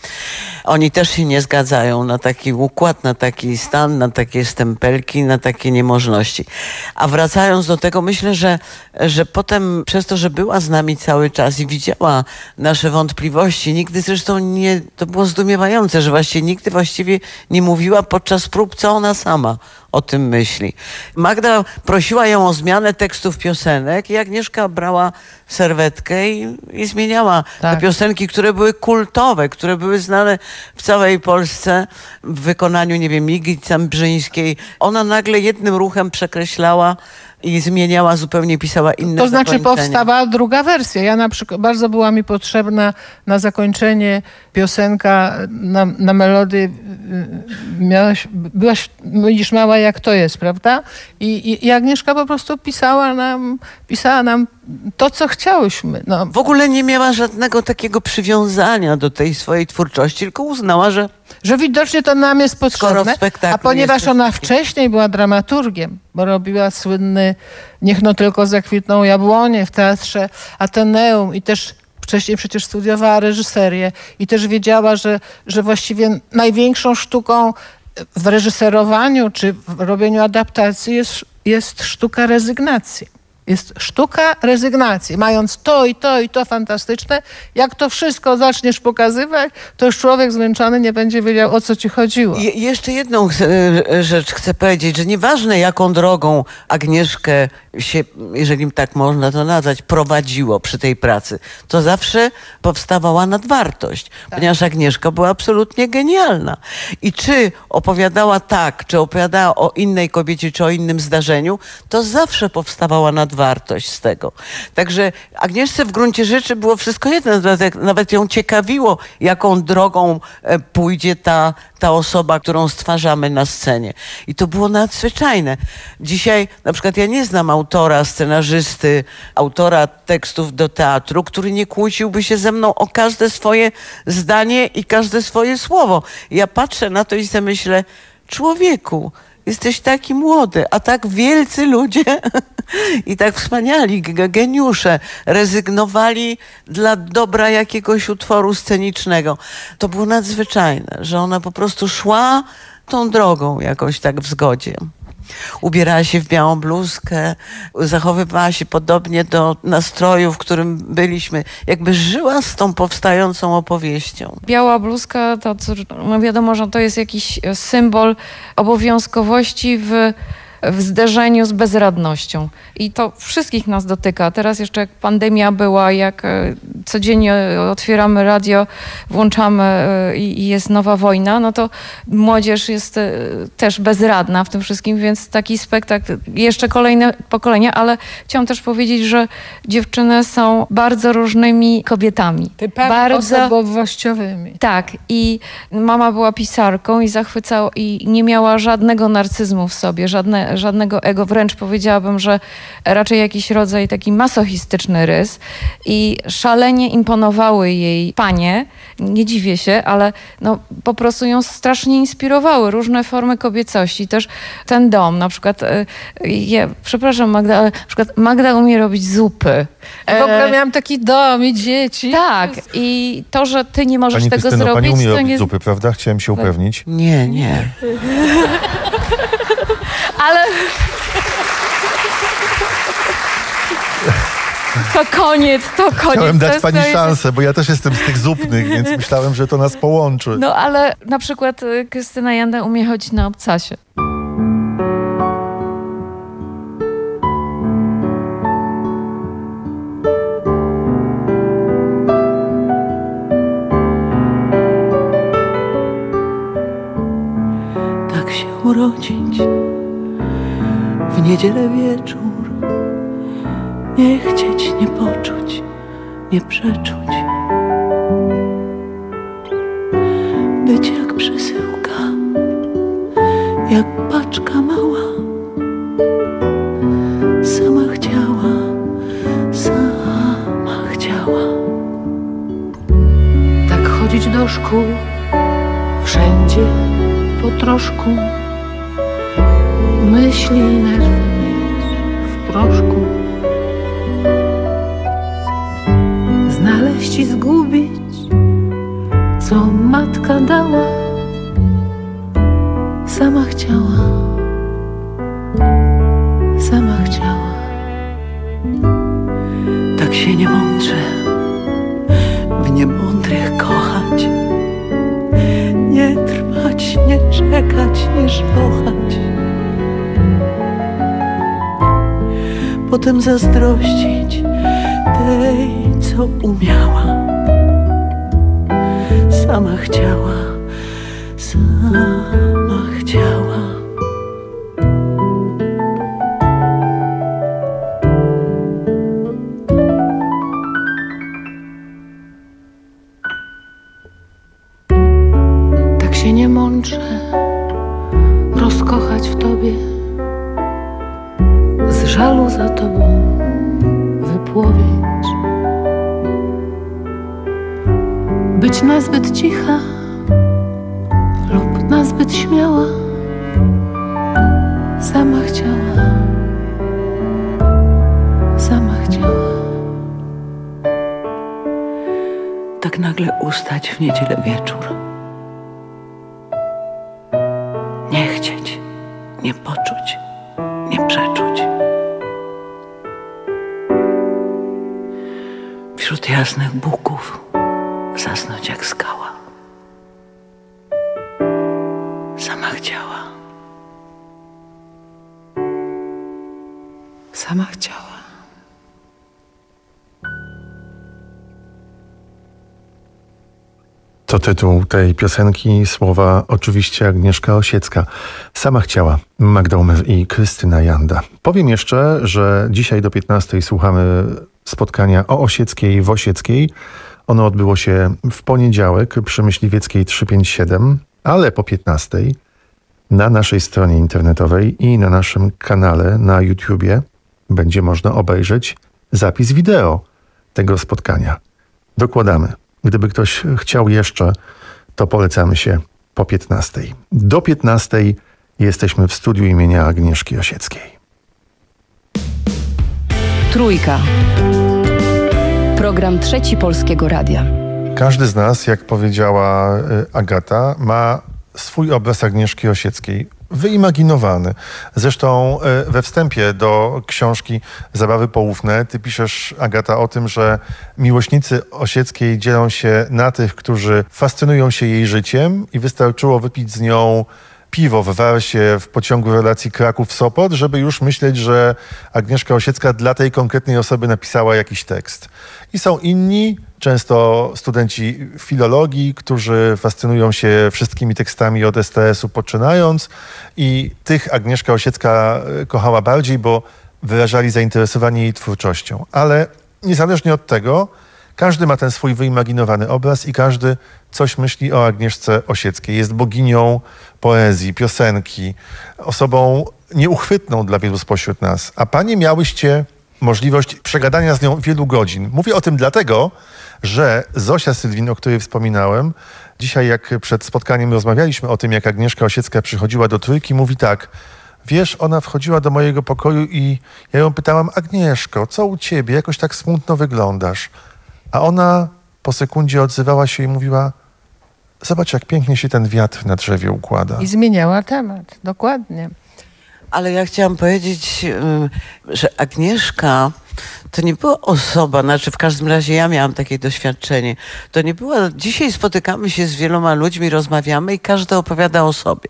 Oni też się nie zgadzają na taki układ, na taki stan, na takie stempelki, na takie niemożności. A wracając do tego, myślę, że potem przez to, że była z nami cały czas i widziała nasze wątpliwości, nigdy zresztą nie, to było zdumiewające, że nigdy właściwie nie mówiła podczas prób, co ona sama o tym myśli. Magda prosiła ją o zmianę tekstów piosenek i Agnieszka brała serwetkę i zmieniała te piosenki, które były kultowe, które były znane w całej Polsce w wykonaniu, nie wiem, Igi Cembrzyńskiej. Ona nagle jednym ruchem przekreślała i zmieniała zupełnie, pisała inne To znaczy zakończenia. powstawała druga wersja. Ja na przykład, bardzo była mi potrzebna na zakończenie piosenka na melodię byłaś mała jak to jest, prawda? I Agnieszka po prostu pisała nam to, co chciałyśmy. No. W ogóle nie miała żadnego takiego przywiązania do tej swojej twórczości, tylko uznała, że widocznie to nam jest potrzebne, a ponieważ ona jesteś... wcześniej była dramaturgiem, bo robiła słynny Niech no tylko zakwitną jabłonie w Teatrze Ateneum i też wcześniej przecież studiowała reżyserię i też wiedziała, że właściwie największą sztuką w reżyserowaniu czy w robieniu adaptacji jest sztuka rezygnacji. Jest sztuka rezygnacji. Mając to i to i to fantastyczne, jak to wszystko zaczniesz pokazywać, to już człowiek zmęczony nie będzie wiedział, o co ci chodziło. Jeszcze jedną rzecz chcę powiedzieć, że nieważne jaką drogą Agnieszkę się, jeżeli tak można to nazwać, prowadziło przy tej pracy, to zawsze powstawała nadwartość, ponieważ Agnieszka była absolutnie genialna. I czy opowiadała czy opowiadała o innej kobiecie, czy o innym zdarzeniu, to zawsze powstawała nadwartość z tego. Także Agnieszce w gruncie rzeczy było wszystko jedno, nawet ją ciekawiło, jaką drogą pójdzie ta osoba, którą stwarzamy na scenie. I to było nadzwyczajne. Dzisiaj na przykład ja nie znam autora, scenarzysty, autora tekstów do teatru, który nie kłóciłby się ze mną o każde swoje zdanie i każde swoje słowo. Ja patrzę na to i sobie myślę, człowieku, jesteś taki młody, a tak wielcy ludzie i tak wspaniali geniusze rezygnowali dla dobra jakiegoś utworu scenicznego. To było nadzwyczajne, że ona po prostu szła tą drogą jakoś tak w zgodzie. Ubierała się w białą bluzkę, zachowywała się podobnie do nastroju, w którym byliśmy. Jakby żyła z tą powstającą opowieścią. Biała bluzka, to no wiadomo, że to jest jakiś symbol obowiązkowości w zderzeniu z bezradnością. I to wszystkich nas dotyka. Teraz jeszcze jak pandemia była, jak codziennie otwieramy radio, włączamy i jest nowa wojna, no to młodzież jest też bezradna w tym wszystkim, więc taki spektakl, jeszcze kolejne pokolenia, ale chciałam też powiedzieć, że dziewczyny są bardzo różnymi kobietami. Bardzo osobowościowymi. Tak. I mama była pisarką i zachwycała i nie miała żadnego narcyzmu w sobie, żadnego ego, wręcz powiedziałabym, że raczej jakiś rodzaj taki masochistyczny rys i szalenie imponowały jej panie, nie dziwię się, ale no, po prostu ją strasznie inspirowały różne formy kobiecości, też ten dom, na przykład przepraszam Magda, ale na przykład Magda umie robić zupy. W ogóle miałam taki dom i dzieci. Tak, i to, że ty nie możesz Pani tego Krystyno, zrobić, pani umie to robić nie... zupy, prawda? Chciałem się upewnić. Nie. Ale... To koniec. Chciałem dać pani szansę, bo ja też jestem z tych zupnych, więc myślałem, że to nas połączy. No ale na przykład Krystyna Janda umie chodzić na obcasie. Tak się urodzić w niedzielę wieczór, nie chcieć, nie poczuć, nie przeczuć. Być jak przesyłka, jak paczka mała. Sama chciała. Tak chodzić do szkół, wszędzie po troszku. Myśli i nerwy mieć w proszku. Znaleźć i zgubić co matka dała, sama chciała, sama chciała. Tak się nie mądrze w niemądrych kochać, nie trwać, nie czekać, nie szlochać, potem zazdrościć tej, co umiała, sama chciała, sama chciała. Tak się nie mądrze rozkochać w tobie, z żalu za tobą wypłowieć, być nazbyt cicha lub nazbyt śmiała, sama chciała, sama chciała. Tak nagle ustać w niedzielę wieczór, nie chcieć, nie poczuć, nie przeczuć. Wśród jasnych buków zasnąć jak skała. Sama chciała. Sama chciała. To tytuł tej piosenki, słowa oczywiście Agnieszka Osiecka. Sama chciała, Magda Umer i Krystyna Janda. Powiem jeszcze, że dzisiaj do 15 słuchamy spotkania o Osieckiej w Osieckiej. Ono odbyło się w poniedziałek przy Myśliwieckiej 357, ale po 15 na naszej stronie internetowej i na naszym kanale na YouTubie będzie można obejrzeć zapis wideo tego spotkania. Dokładamy. Gdyby ktoś chciał jeszcze, to polecamy się po 15. Do 15 jesteśmy w studiu imienia Agnieszki Osieckiej. Trójka. Program Trzeci Polskiego Radia. Każdy z nas, jak powiedziała Agata, ma swój obraz Agnieszki Osieckiej. Wyimaginowany. Zresztą we wstępie do książki Zabawy poufne ty piszesz, Agata, o tym, że miłośnicy Osieckiej dzielą się na tych, którzy fascynują się jej życiem i wystarczyło wypić z nią piwo w Warsie w pociągu relacji Kraków-Sopot, żeby już myśleć, że Agnieszka Osiecka dla tej konkretnej osoby napisała jakiś tekst. I są inni, często studenci filologii, którzy fascynują się wszystkimi tekstami od STS-u poczynając i tych Agnieszka Osiecka kochała bardziej, bo wyrażali zainteresowanie jej twórczością. Ale niezależnie od tego, każdy ma ten swój wyimaginowany obraz i każdy coś myśli o Agnieszce Osieckiej. Jest boginią poezji, piosenki, osobą nieuchwytną dla wielu spośród nas. A panie miałyście możliwość przegadania z nią wielu godzin. Mówię o tym dlatego, że Zosia Sylwin, o której wspominałem, dzisiaj jak przed spotkaniem rozmawialiśmy o tym, jak Agnieszka Osiecka przychodziła do Trójki, mówi tak: wiesz, ona wchodziła do mojego pokoju i ja ją pytałam: Agnieszko, co u ciebie? Jakoś tak smutno wyglądasz. A ona po sekundzie odzywała się i mówiła: zobacz, jak pięknie się ten wiatr na drzewie układa. I zmieniała temat, dokładnie. Ale ja chciałam powiedzieć, że Agnieszka to nie była osoba, znaczy w każdym razie ja miałam takie doświadczenie. To nie była, dzisiaj spotykamy się z wieloma ludźmi, rozmawiamy i każdy opowiada o sobie.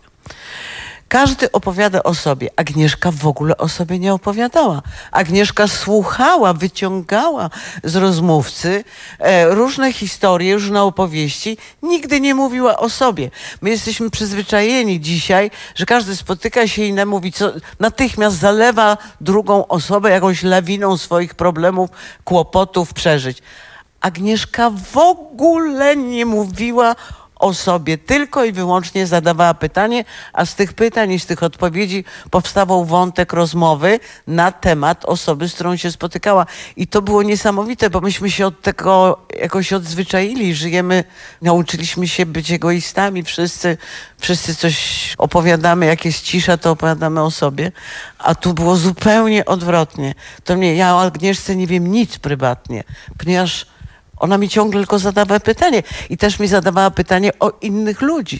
Każdy opowiada o sobie. Agnieszka w ogóle o sobie nie opowiadała. Agnieszka słuchała, wyciągała z rozmówcy różne historie, różne opowieści. Nigdy nie mówiła o sobie. My jesteśmy przyzwyczajeni dzisiaj, że każdy spotyka się i mówi, co natychmiast zalewa drugą osobę jakąś lawiną swoich problemów, kłopotów, przeżyć. Agnieszka w ogóle nie mówiła o sobie, tylko i wyłącznie zadawała pytanie, a z tych pytań i z tych odpowiedzi powstawał wątek rozmowy na temat osoby, z którą się spotykała. I to było niesamowite, bo myśmy się od tego jakoś odzwyczaili, żyjemy, nauczyliśmy się być egoistami, wszyscy coś opowiadamy, jak jest cisza, to opowiadamy o sobie, a tu było zupełnie odwrotnie. Ja o Agnieszce nie wiem nic prywatnie, ponieważ Ona mi ciągle tylko zadawała pytanie i też mi zadawała pytanie o innych ludzi.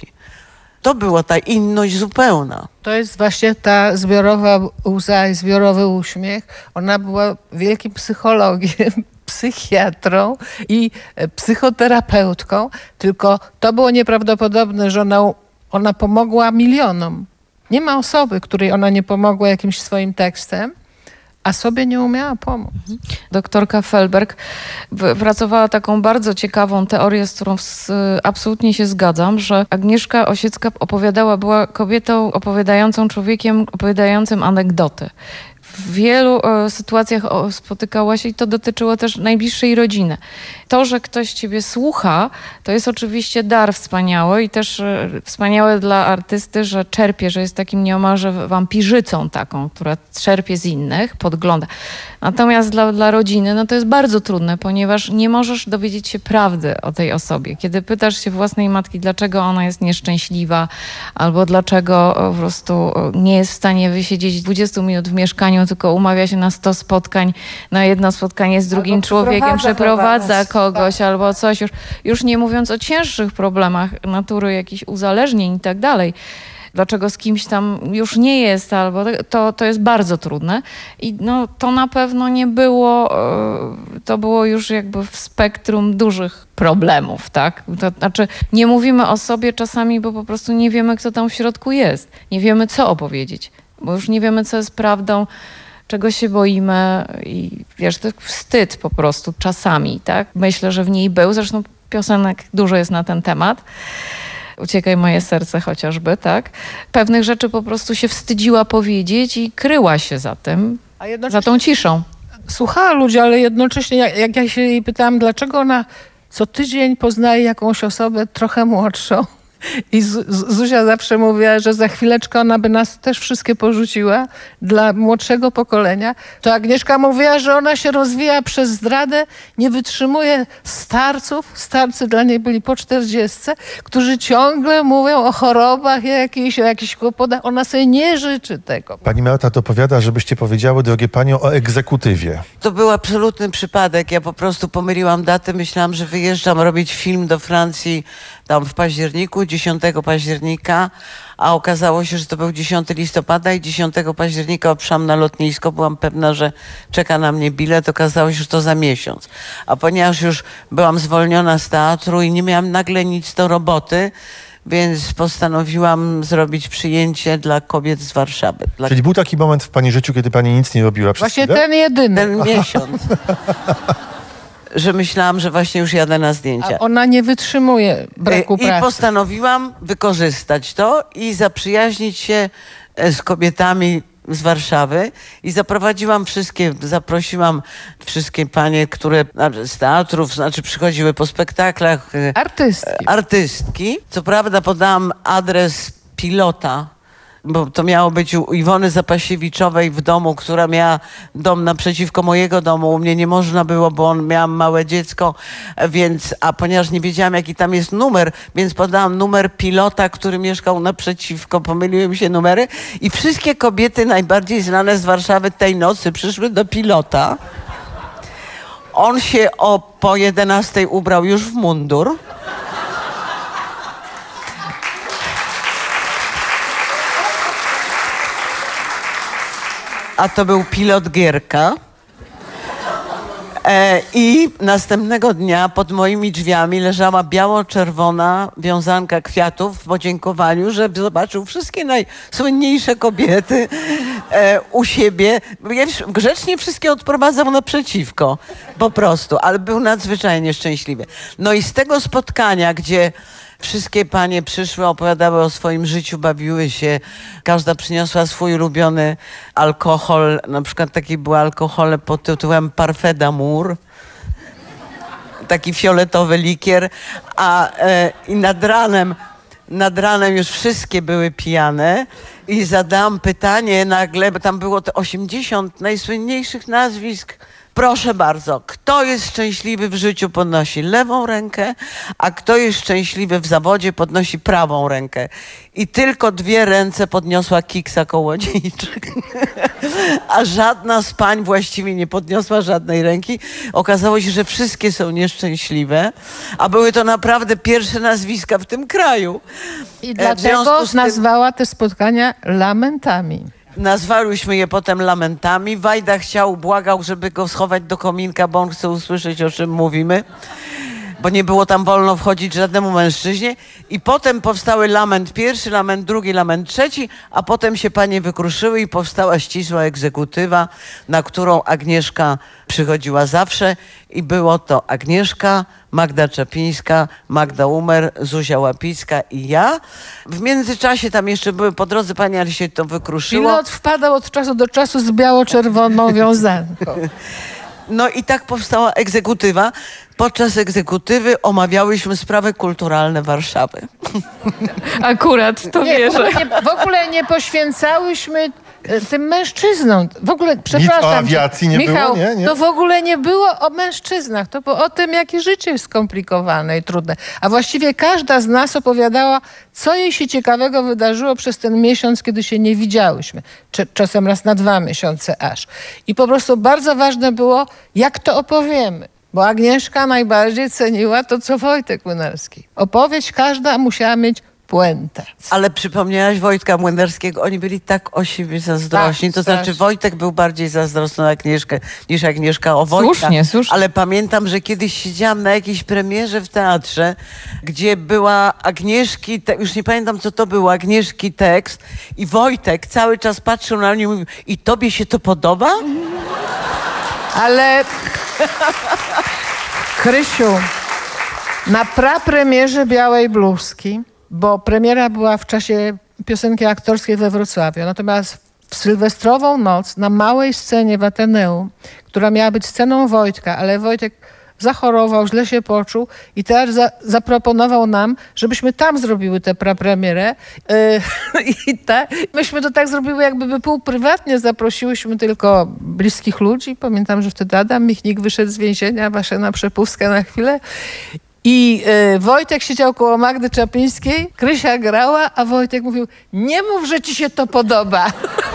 To była ta inność zupełna. To jest właśnie ta zbiorowa łza i zbiorowy uśmiech. Ona była wielkim psychologiem, psychiatrą i psychoterapeutką, tylko to było nieprawdopodobne, że ona pomogła milionom. Nie ma osoby, której ona nie pomogła jakimś swoim tekstem, a sobie nie umiała pomóc. Doktorka Felberg wypracowała taką bardzo ciekawą teorię, z którą absolutnie się zgadzam, że Agnieszka Osiecka była kobietą opowiadającą, człowiekiem opowiadającym anegdoty. W wielu sytuacjach spotykała się i to dotyczyło też najbliższej rodziny. To, że ktoś ciebie słucha, to jest oczywiście dar wspaniały i też wspaniałe dla artysty, że czerpie, że jest takim nieomalże wampirzycą taką, która czerpie z innych, podgląda. Natomiast dla rodziny, no to jest bardzo trudne, ponieważ nie możesz dowiedzieć się prawdy o tej osobie. Kiedy pytasz się własnej matki, dlaczego ona jest nieszczęśliwa, albo dlaczego po prostu nie jest w stanie wysiedzieć 20 minut w mieszkaniu, tylko umawia się na 100 spotkań, na jedno spotkanie z drugim człowiekiem, przeprowadza kogoś albo coś, już nie mówiąc o cięższych problemach natury jakichś uzależnień i tak dalej. Dlaczego z kimś tam już nie jest, albo to jest bardzo trudne. I no, to na pewno nie było, to było już jakby w spektrum dużych problemów, tak? To znaczy nie mówimy o sobie czasami, bo po prostu nie wiemy, kto tam w środku jest. Nie wiemy, co opowiedzieć, bo już nie wiemy, co jest prawdą, czego się boimy i wiesz, to wstyd po prostu czasami, tak? Myślę, że w niej był, zresztą piosenek dużo jest na ten temat. Uciekaj moje serce chociażby, tak? Pewnych rzeczy po prostu się wstydziła powiedzieć i kryła się za tym, za tą ciszą. Słuchała ludzi, ale jednocześnie jak ja się jej pytałam, dlaczego ona co tydzień poznaje jakąś osobę trochę młodszą i Zuzia zawsze mówiła, że za chwileczkę ona by nas też wszystkie porzuciła dla młodszego pokolenia, to Agnieszka mówiła, że ona się rozwija przez zdradę, nie wytrzymuje starców, starcy dla niej byli po 40, którzy ciągle mówią o chorobach jakichś, o jakichś kłopotach. Ona sobie nie życzy tego. Pani Marta dopowiada, żebyście powiedziały, drogie panie, o egzekutywie. To był absolutny przypadek. Ja po prostu pomyliłam datę. Myślałam, że wyjeżdżam robić film do Francji tam w październiku, 10 października, a okazało się, że to był 10 listopada i 10 października przyszłam na lotnisko. Byłam pewna, że czeka na mnie bilet. Okazało się, że to za miesiąc. A ponieważ już byłam zwolniona z teatru i nie miałam nagle nic do roboty, więc postanowiłam zrobić przyjęcie dla kobiet z Warszawy. Czyli był taki moment w pani życiu, kiedy pani nic nie robiła przez Właśnie chwilę? ten jedyny. Ten miesiąc. Że myślałam, że właśnie już jadę na zdjęcia. A ona nie wytrzymuje braku pracy. I postanowiłam wykorzystać to i zaprzyjaźnić się z kobietami z Warszawy i zaprosiłam wszystkie panie, które z teatrów, znaczy przychodziły po spektaklach. Artystki. Co prawda podałam adres pilota, bo to miało być u Iwony Zapasiewiczowej w domu, która miała dom naprzeciwko mojego domu. U mnie nie można było, bo miałam małe dziecko, a ponieważ nie wiedziałam, jaki tam jest numer, więc podałam numer pilota, który mieszkał naprzeciwko. Pomyliły mi się numery i wszystkie kobiety najbardziej znane z Warszawy tej nocy przyszły do pilota. On się po 11 ubrał już w mundur. A to był pilot Gierka. I następnego dnia pod moimi drzwiami leżała biało-czerwona wiązanka kwiatów w podziękowaniu, że zobaczył wszystkie najsłynniejsze kobiety u siebie. Grzecznie wszystkie odprowadzał naprzeciwko, po prostu, ale był nadzwyczajnie szczęśliwy. No i z tego spotkania, gdzie wszystkie panie przyszły, opowiadały o swoim życiu, bawiły się. Każda przyniosła swój ulubiony alkohol. Na przykład taki był alkohol pod tytułem Parfait d'Amour. Taki fioletowy likier. I nad ranem już wszystkie były pijane. I zadałam pytanie nagle, bo tam było te 80 najsłynniejszych nazwisk Proszę bardzo, kto jest szczęśliwy w życiu, podnosi lewą rękę, a kto jest szczęśliwy w zawodzie, podnosi prawą rękę. I tylko 2 ręce podniosła Kiksa Kołodziejczyk. A żadna z pań właściwie nie podniosła żadnej ręki. Okazało się, że wszystkie są nieszczęśliwe, a były to naprawdę pierwsze nazwiska w tym kraju. I dlatego nazwała te spotkania lamentami. Nazwałyśmy je potem lamentami. Wajda błagał, żeby go schować do kominka, bo on chce usłyszeć, o czym mówimy. Bo nie było tam wolno wchodzić żadnemu mężczyźnie. I potem powstały lament pierwszy, lament drugi, lament trzeci, a potem się panie wykruszyły i powstała ścisła egzekutywa, na którą Agnieszka przychodziła zawsze. I było to Agnieszka, Magda Czapińska, Magda Umer, Zuzia Łapicka i ja. W międzyczasie tam jeszcze były po drodze panie, ale się to wykruszyło. Pilot wpadał od czasu do czasu z biało-czerwoną wiązanką. No i tak powstała egzekutywa. Podczas egzekutywy omawiałyśmy sprawy kulturalne Warszawy. Akurat, to wierzę. W ogóle nie poświęcałyśmy tym mężczyznom. W ogóle, przepraszam. Nic o awiacji nie Michał, było, nie? To w ogóle nie było o mężczyznach. To było o tym, jakie życie jest skomplikowane i trudne. A właściwie każda z nas opowiadała, co jej się ciekawego wydarzyło przez ten miesiąc, kiedy się nie widziałyśmy. Czasem raz na 2 miesiące aż. I po prostu bardzo ważne było, jak to opowiemy. Bo Agnieszka najbardziej ceniła to, co Wojtek Młynarski. Opowieść każda musiała mieć puentę. Ale przypomniałaś Wojtka Młynarskiego, oni byli tak o siebie zazdrośni. Tak, to znaczy Wojtek był bardziej zazdrosny o Agnieszkę niż Agnieszka o Wojtka. Słusznie. Ale pamiętam, że kiedyś siedziałam na jakiejś premierze w teatrze, gdzie była Agnieszki, już nie pamiętam co to było, Agnieszki tekst i Wojtek cały czas patrzył na mnie i mówił: i tobie się to podoba? Ale Krysiu, na prapremierze Białej Bluzki, bo premiera była w czasie piosenki aktorskiej we Wrocławiu, natomiast w sylwestrową noc na małej scenie w Ateneum, która miała być sceną Wojtka, ale Wojtek zachorował, źle się poczuł i teatr zaproponował nam, żebyśmy tam zrobiły tę prapremierę. Myśmy to tak zrobiły jakby półprywatnie, zaprosiłyśmy tylko bliskich ludzi. Pamiętam, że wtedy Adam Michnik wyszedł z więzienia, Waszena Przepustka na chwilę. I Wojtek siedział koło Magdy Czapińskiej, Krysia grała, a Wojtek mówił: nie mów, że ci się to podoba.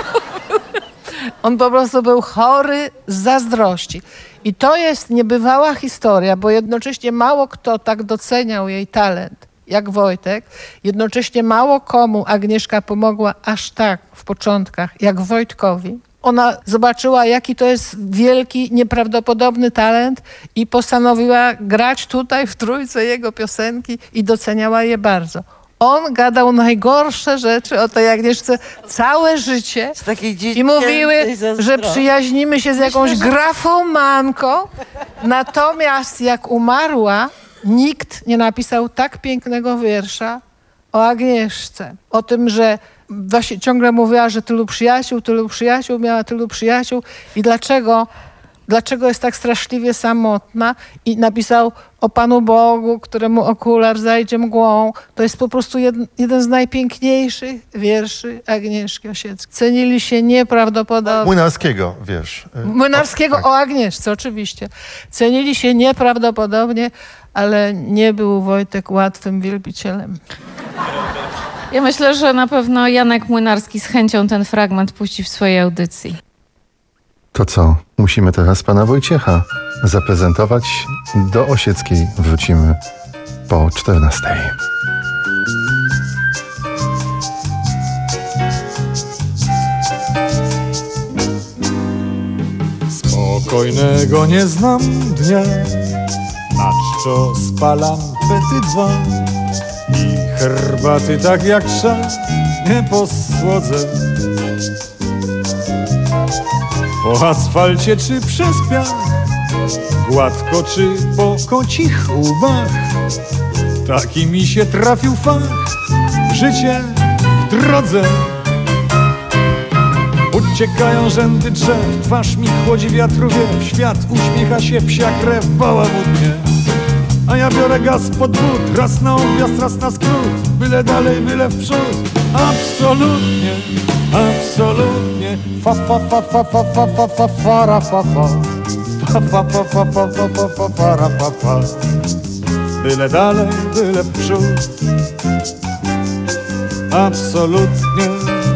On po prostu był chory z zazdrości. I to jest niebywała historia, bo jednocześnie mało kto tak doceniał jej talent jak Wojtek. Jednocześnie mało komu Agnieszka pomogła aż tak w początkach jak Wojtkowi. Ona zobaczyła, jaki to jest wielki, nieprawdopodobny talent i postanowiła grać tutaj w trójce jego piosenki i doceniała je bardzo. On gadał najgorsze rzeczy o tej Agnieszce całe życie i mówiły, że przyjaźnimy się z jakąś grafomanką. Natomiast jak umarła, nikt nie napisał tak pięknego wiersza o Agnieszce. O tym, że właśnie ciągle mówiła, że tylu przyjaciół, miała tylu przyjaciół i dlaczego jest tak straszliwie samotna, i napisał o Panu Bogu, któremu okular zajdzie mgłą. To jest po prostu jeden z najpiękniejszych wierszy Agnieszki Osieckiej. Cenili się nieprawdopodobnie. Młynarskiego, wiesz. Młynarskiego o Agnieszce, oczywiście. Cenili się nieprawdopodobnie, ale nie był Wojtek łatwym wielbicielem. Ja myślę, że na pewno Janek Młynarski z chęcią ten fragment puści w swojej audycji. To co? Musimy teraz pana Wojciecha zaprezentować. Do Osieckiej wrócimy po 14. Spokojnego nie znam dnia, na czczo spalam pety 2 i herbaty tak jak szat nie posłodzę. Po asfalcie czy przez piach, gładko czy po kocich łbach, taki mi się trafił fach, życie w drodze. Uciekają rzędy drzew, twarz mi chłodzi wiatru wiew, świat uśmiecha się, psia krew bałamutnie. A ja biorę gaz pod but, raz na objazd, raz na skrót, byle dalej, byle w przód. Absolutnie, absolutnie, fa fa fa fa fa fa fa fa fara fa fa. Pa, pa, pa, pa, pa, pa, pa, pa, para, pa, pa. Byle dalej, byle w przód. Absolutnie.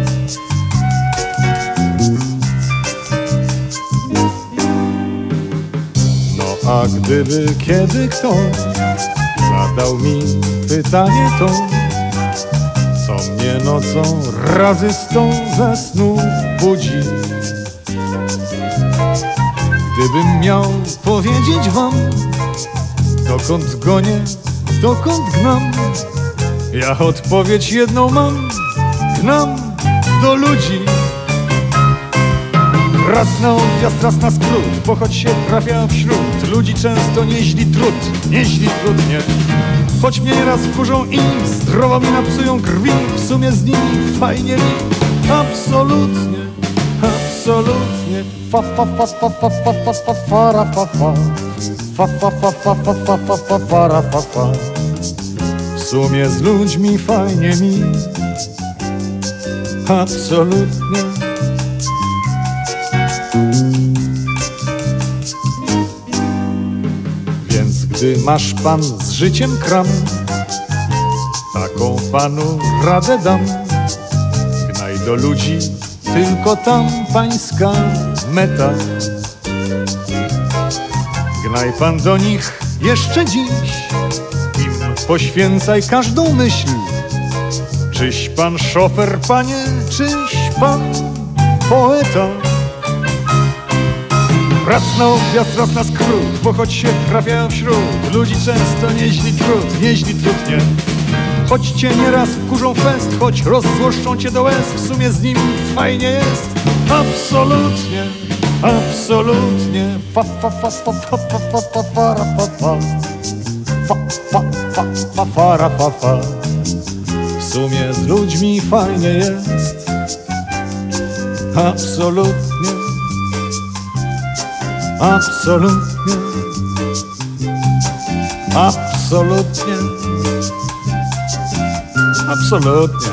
No a gdyby kiedy ktoś zadał mi pytanie to, co mnie nocą razy 100 ze snu budzi. Gdybym miał powiedzieć wam, dokąd gonię, dokąd gnam, ja odpowiedź jedną mam, gnam do ludzi. Raz na odjazd, raz na skrót, bo choć się trafia wśród ludzi często nieźli trud nie. Choć mnie nieraz wkurzą i zdrowo mi napsują krwi, w sumie z nimi fajnie mi, absolutnie, absolutnie. Fa fa fa fa fa fa fa fa fara fa fa. Fa fa fa fa fa fa fa fa fara fa fa. W sumie z ludźmi fajnie mi, absolutnie. Więc gdy masz pan z życiem kram, taką panu radę dam. Gnaj do ludzi, tylko tam pańska meta. Gnaj pan do nich jeszcze dziś, im poświęcaj każdą myśl. Czyś pan szofer, panie, czyś pan poeta. Raz na odjazd, raz na skrót, bo choć się trafia wśród ludzi często nieźli trud nie. Choć cię nieraz wkurzą fest, choć rozzłoszczą cię do łez, w sumie z nim fajnie jest, absolutnie, absolutnie. Fa fa fa fa fa fa fa fa fara fa fa. Fa fa fa fa fara fa fa. W sumie z ludźmi fajnie jest, absolutnie, absolutnie, absolutnie, absolutnie.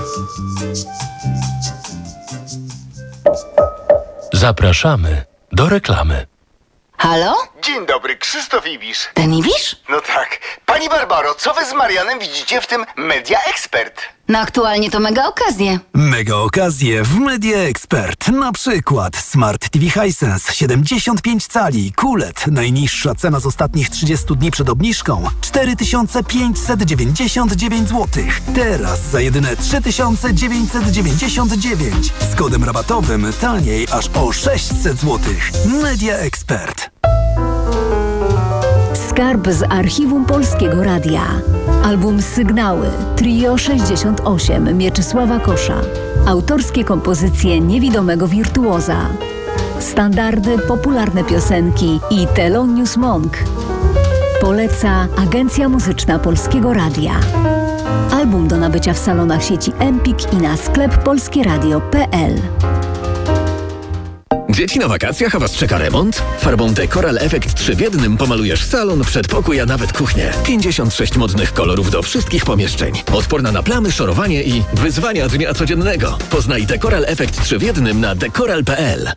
Zapraszamy do reklamy. Halo? Dzień dobry, Krzysztof Ibisz. Ten Ibisz? No tak. Pani Barbaro, co wy z Marianem widzicie w tym Media Expert? No aktualnie to mega okazje. Mega okazje w Media Expert. Na przykład Smart TV Hisense 75 cali QLED. Najniższa cena z ostatnich 30 dni przed obniżką 4599 zł. Teraz za jedyne 3999. Z kodem rabatowym taniej aż o 600 zł. Media Expert. Skarb z archiwum Polskiego Radia. Album Sygnały, Trio 68 Mieczysława Kosza. Autorskie kompozycje niewidomego wirtuoza. Standardy, popularne piosenki i Thelonious Monk. Poleca Agencja Muzyczna Polskiego Radia. Album do nabycia w salonach sieci Empik i na sklep polskieradio.pl. Dzieci na wakacjach, a was czeka remont? Farbą Decoral Effect 3 w 1 pomalujesz salon, przedpokój, a nawet kuchnię. 56 modnych kolorów do wszystkich pomieszczeń. Odporna na plamy, szorowanie i wyzwania dnia codziennego. Poznaj Decoral Effect 3 w 1 na decoral.pl.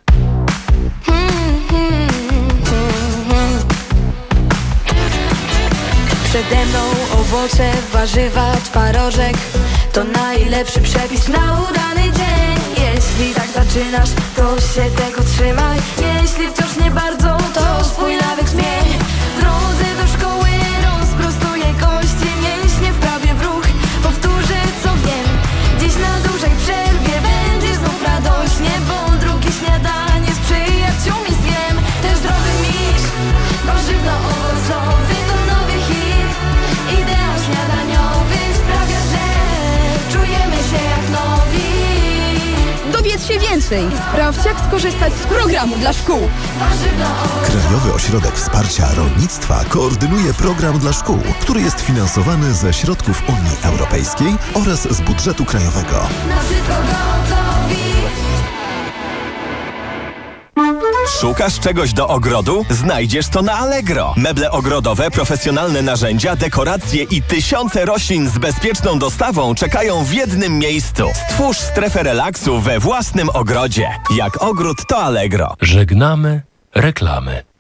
Przede mną owoce, warzywa, twarożek. To najlepszy przepis na udany dzień. Jeśli tak zaczynasz, to się tego trzymaj. Jeśli wciąż nie bardzo, to swój nawyk zmień. W drodze do szkoły rozprostuję kości, mięśnie wprawię w ruch, powtórzę co wiem. Dziś na dużej przerwie będzie znów radośnie, bo drugie śniadanie z przyjaciółmi zjem. Też zdrowy miks, warzywno-owocowy to nowy hit. Ideał śniadaniowy sprawia, że czujemy się jak nowi. Dowiedz się więcej i sprawdź, jak skorzystać z programu dla szkół. Krajowy Ośrodek Wsparcia Rolnictwa koordynuje program dla szkół, który jest finansowany ze środków Unii Europejskiej oraz z budżetu krajowego. Na wszystko gotowi. Szukasz czegoś do ogrodu? Znajdziesz to na Allegro. Meble ogrodowe, profesjonalne narzędzia, dekoracje i tysiące roślin z bezpieczną dostawą czekają w jednym miejscu. Stwórz strefę relaksu we własnym ogrodzie. Jak ogród, to Allegro. Żegnamy reklamy.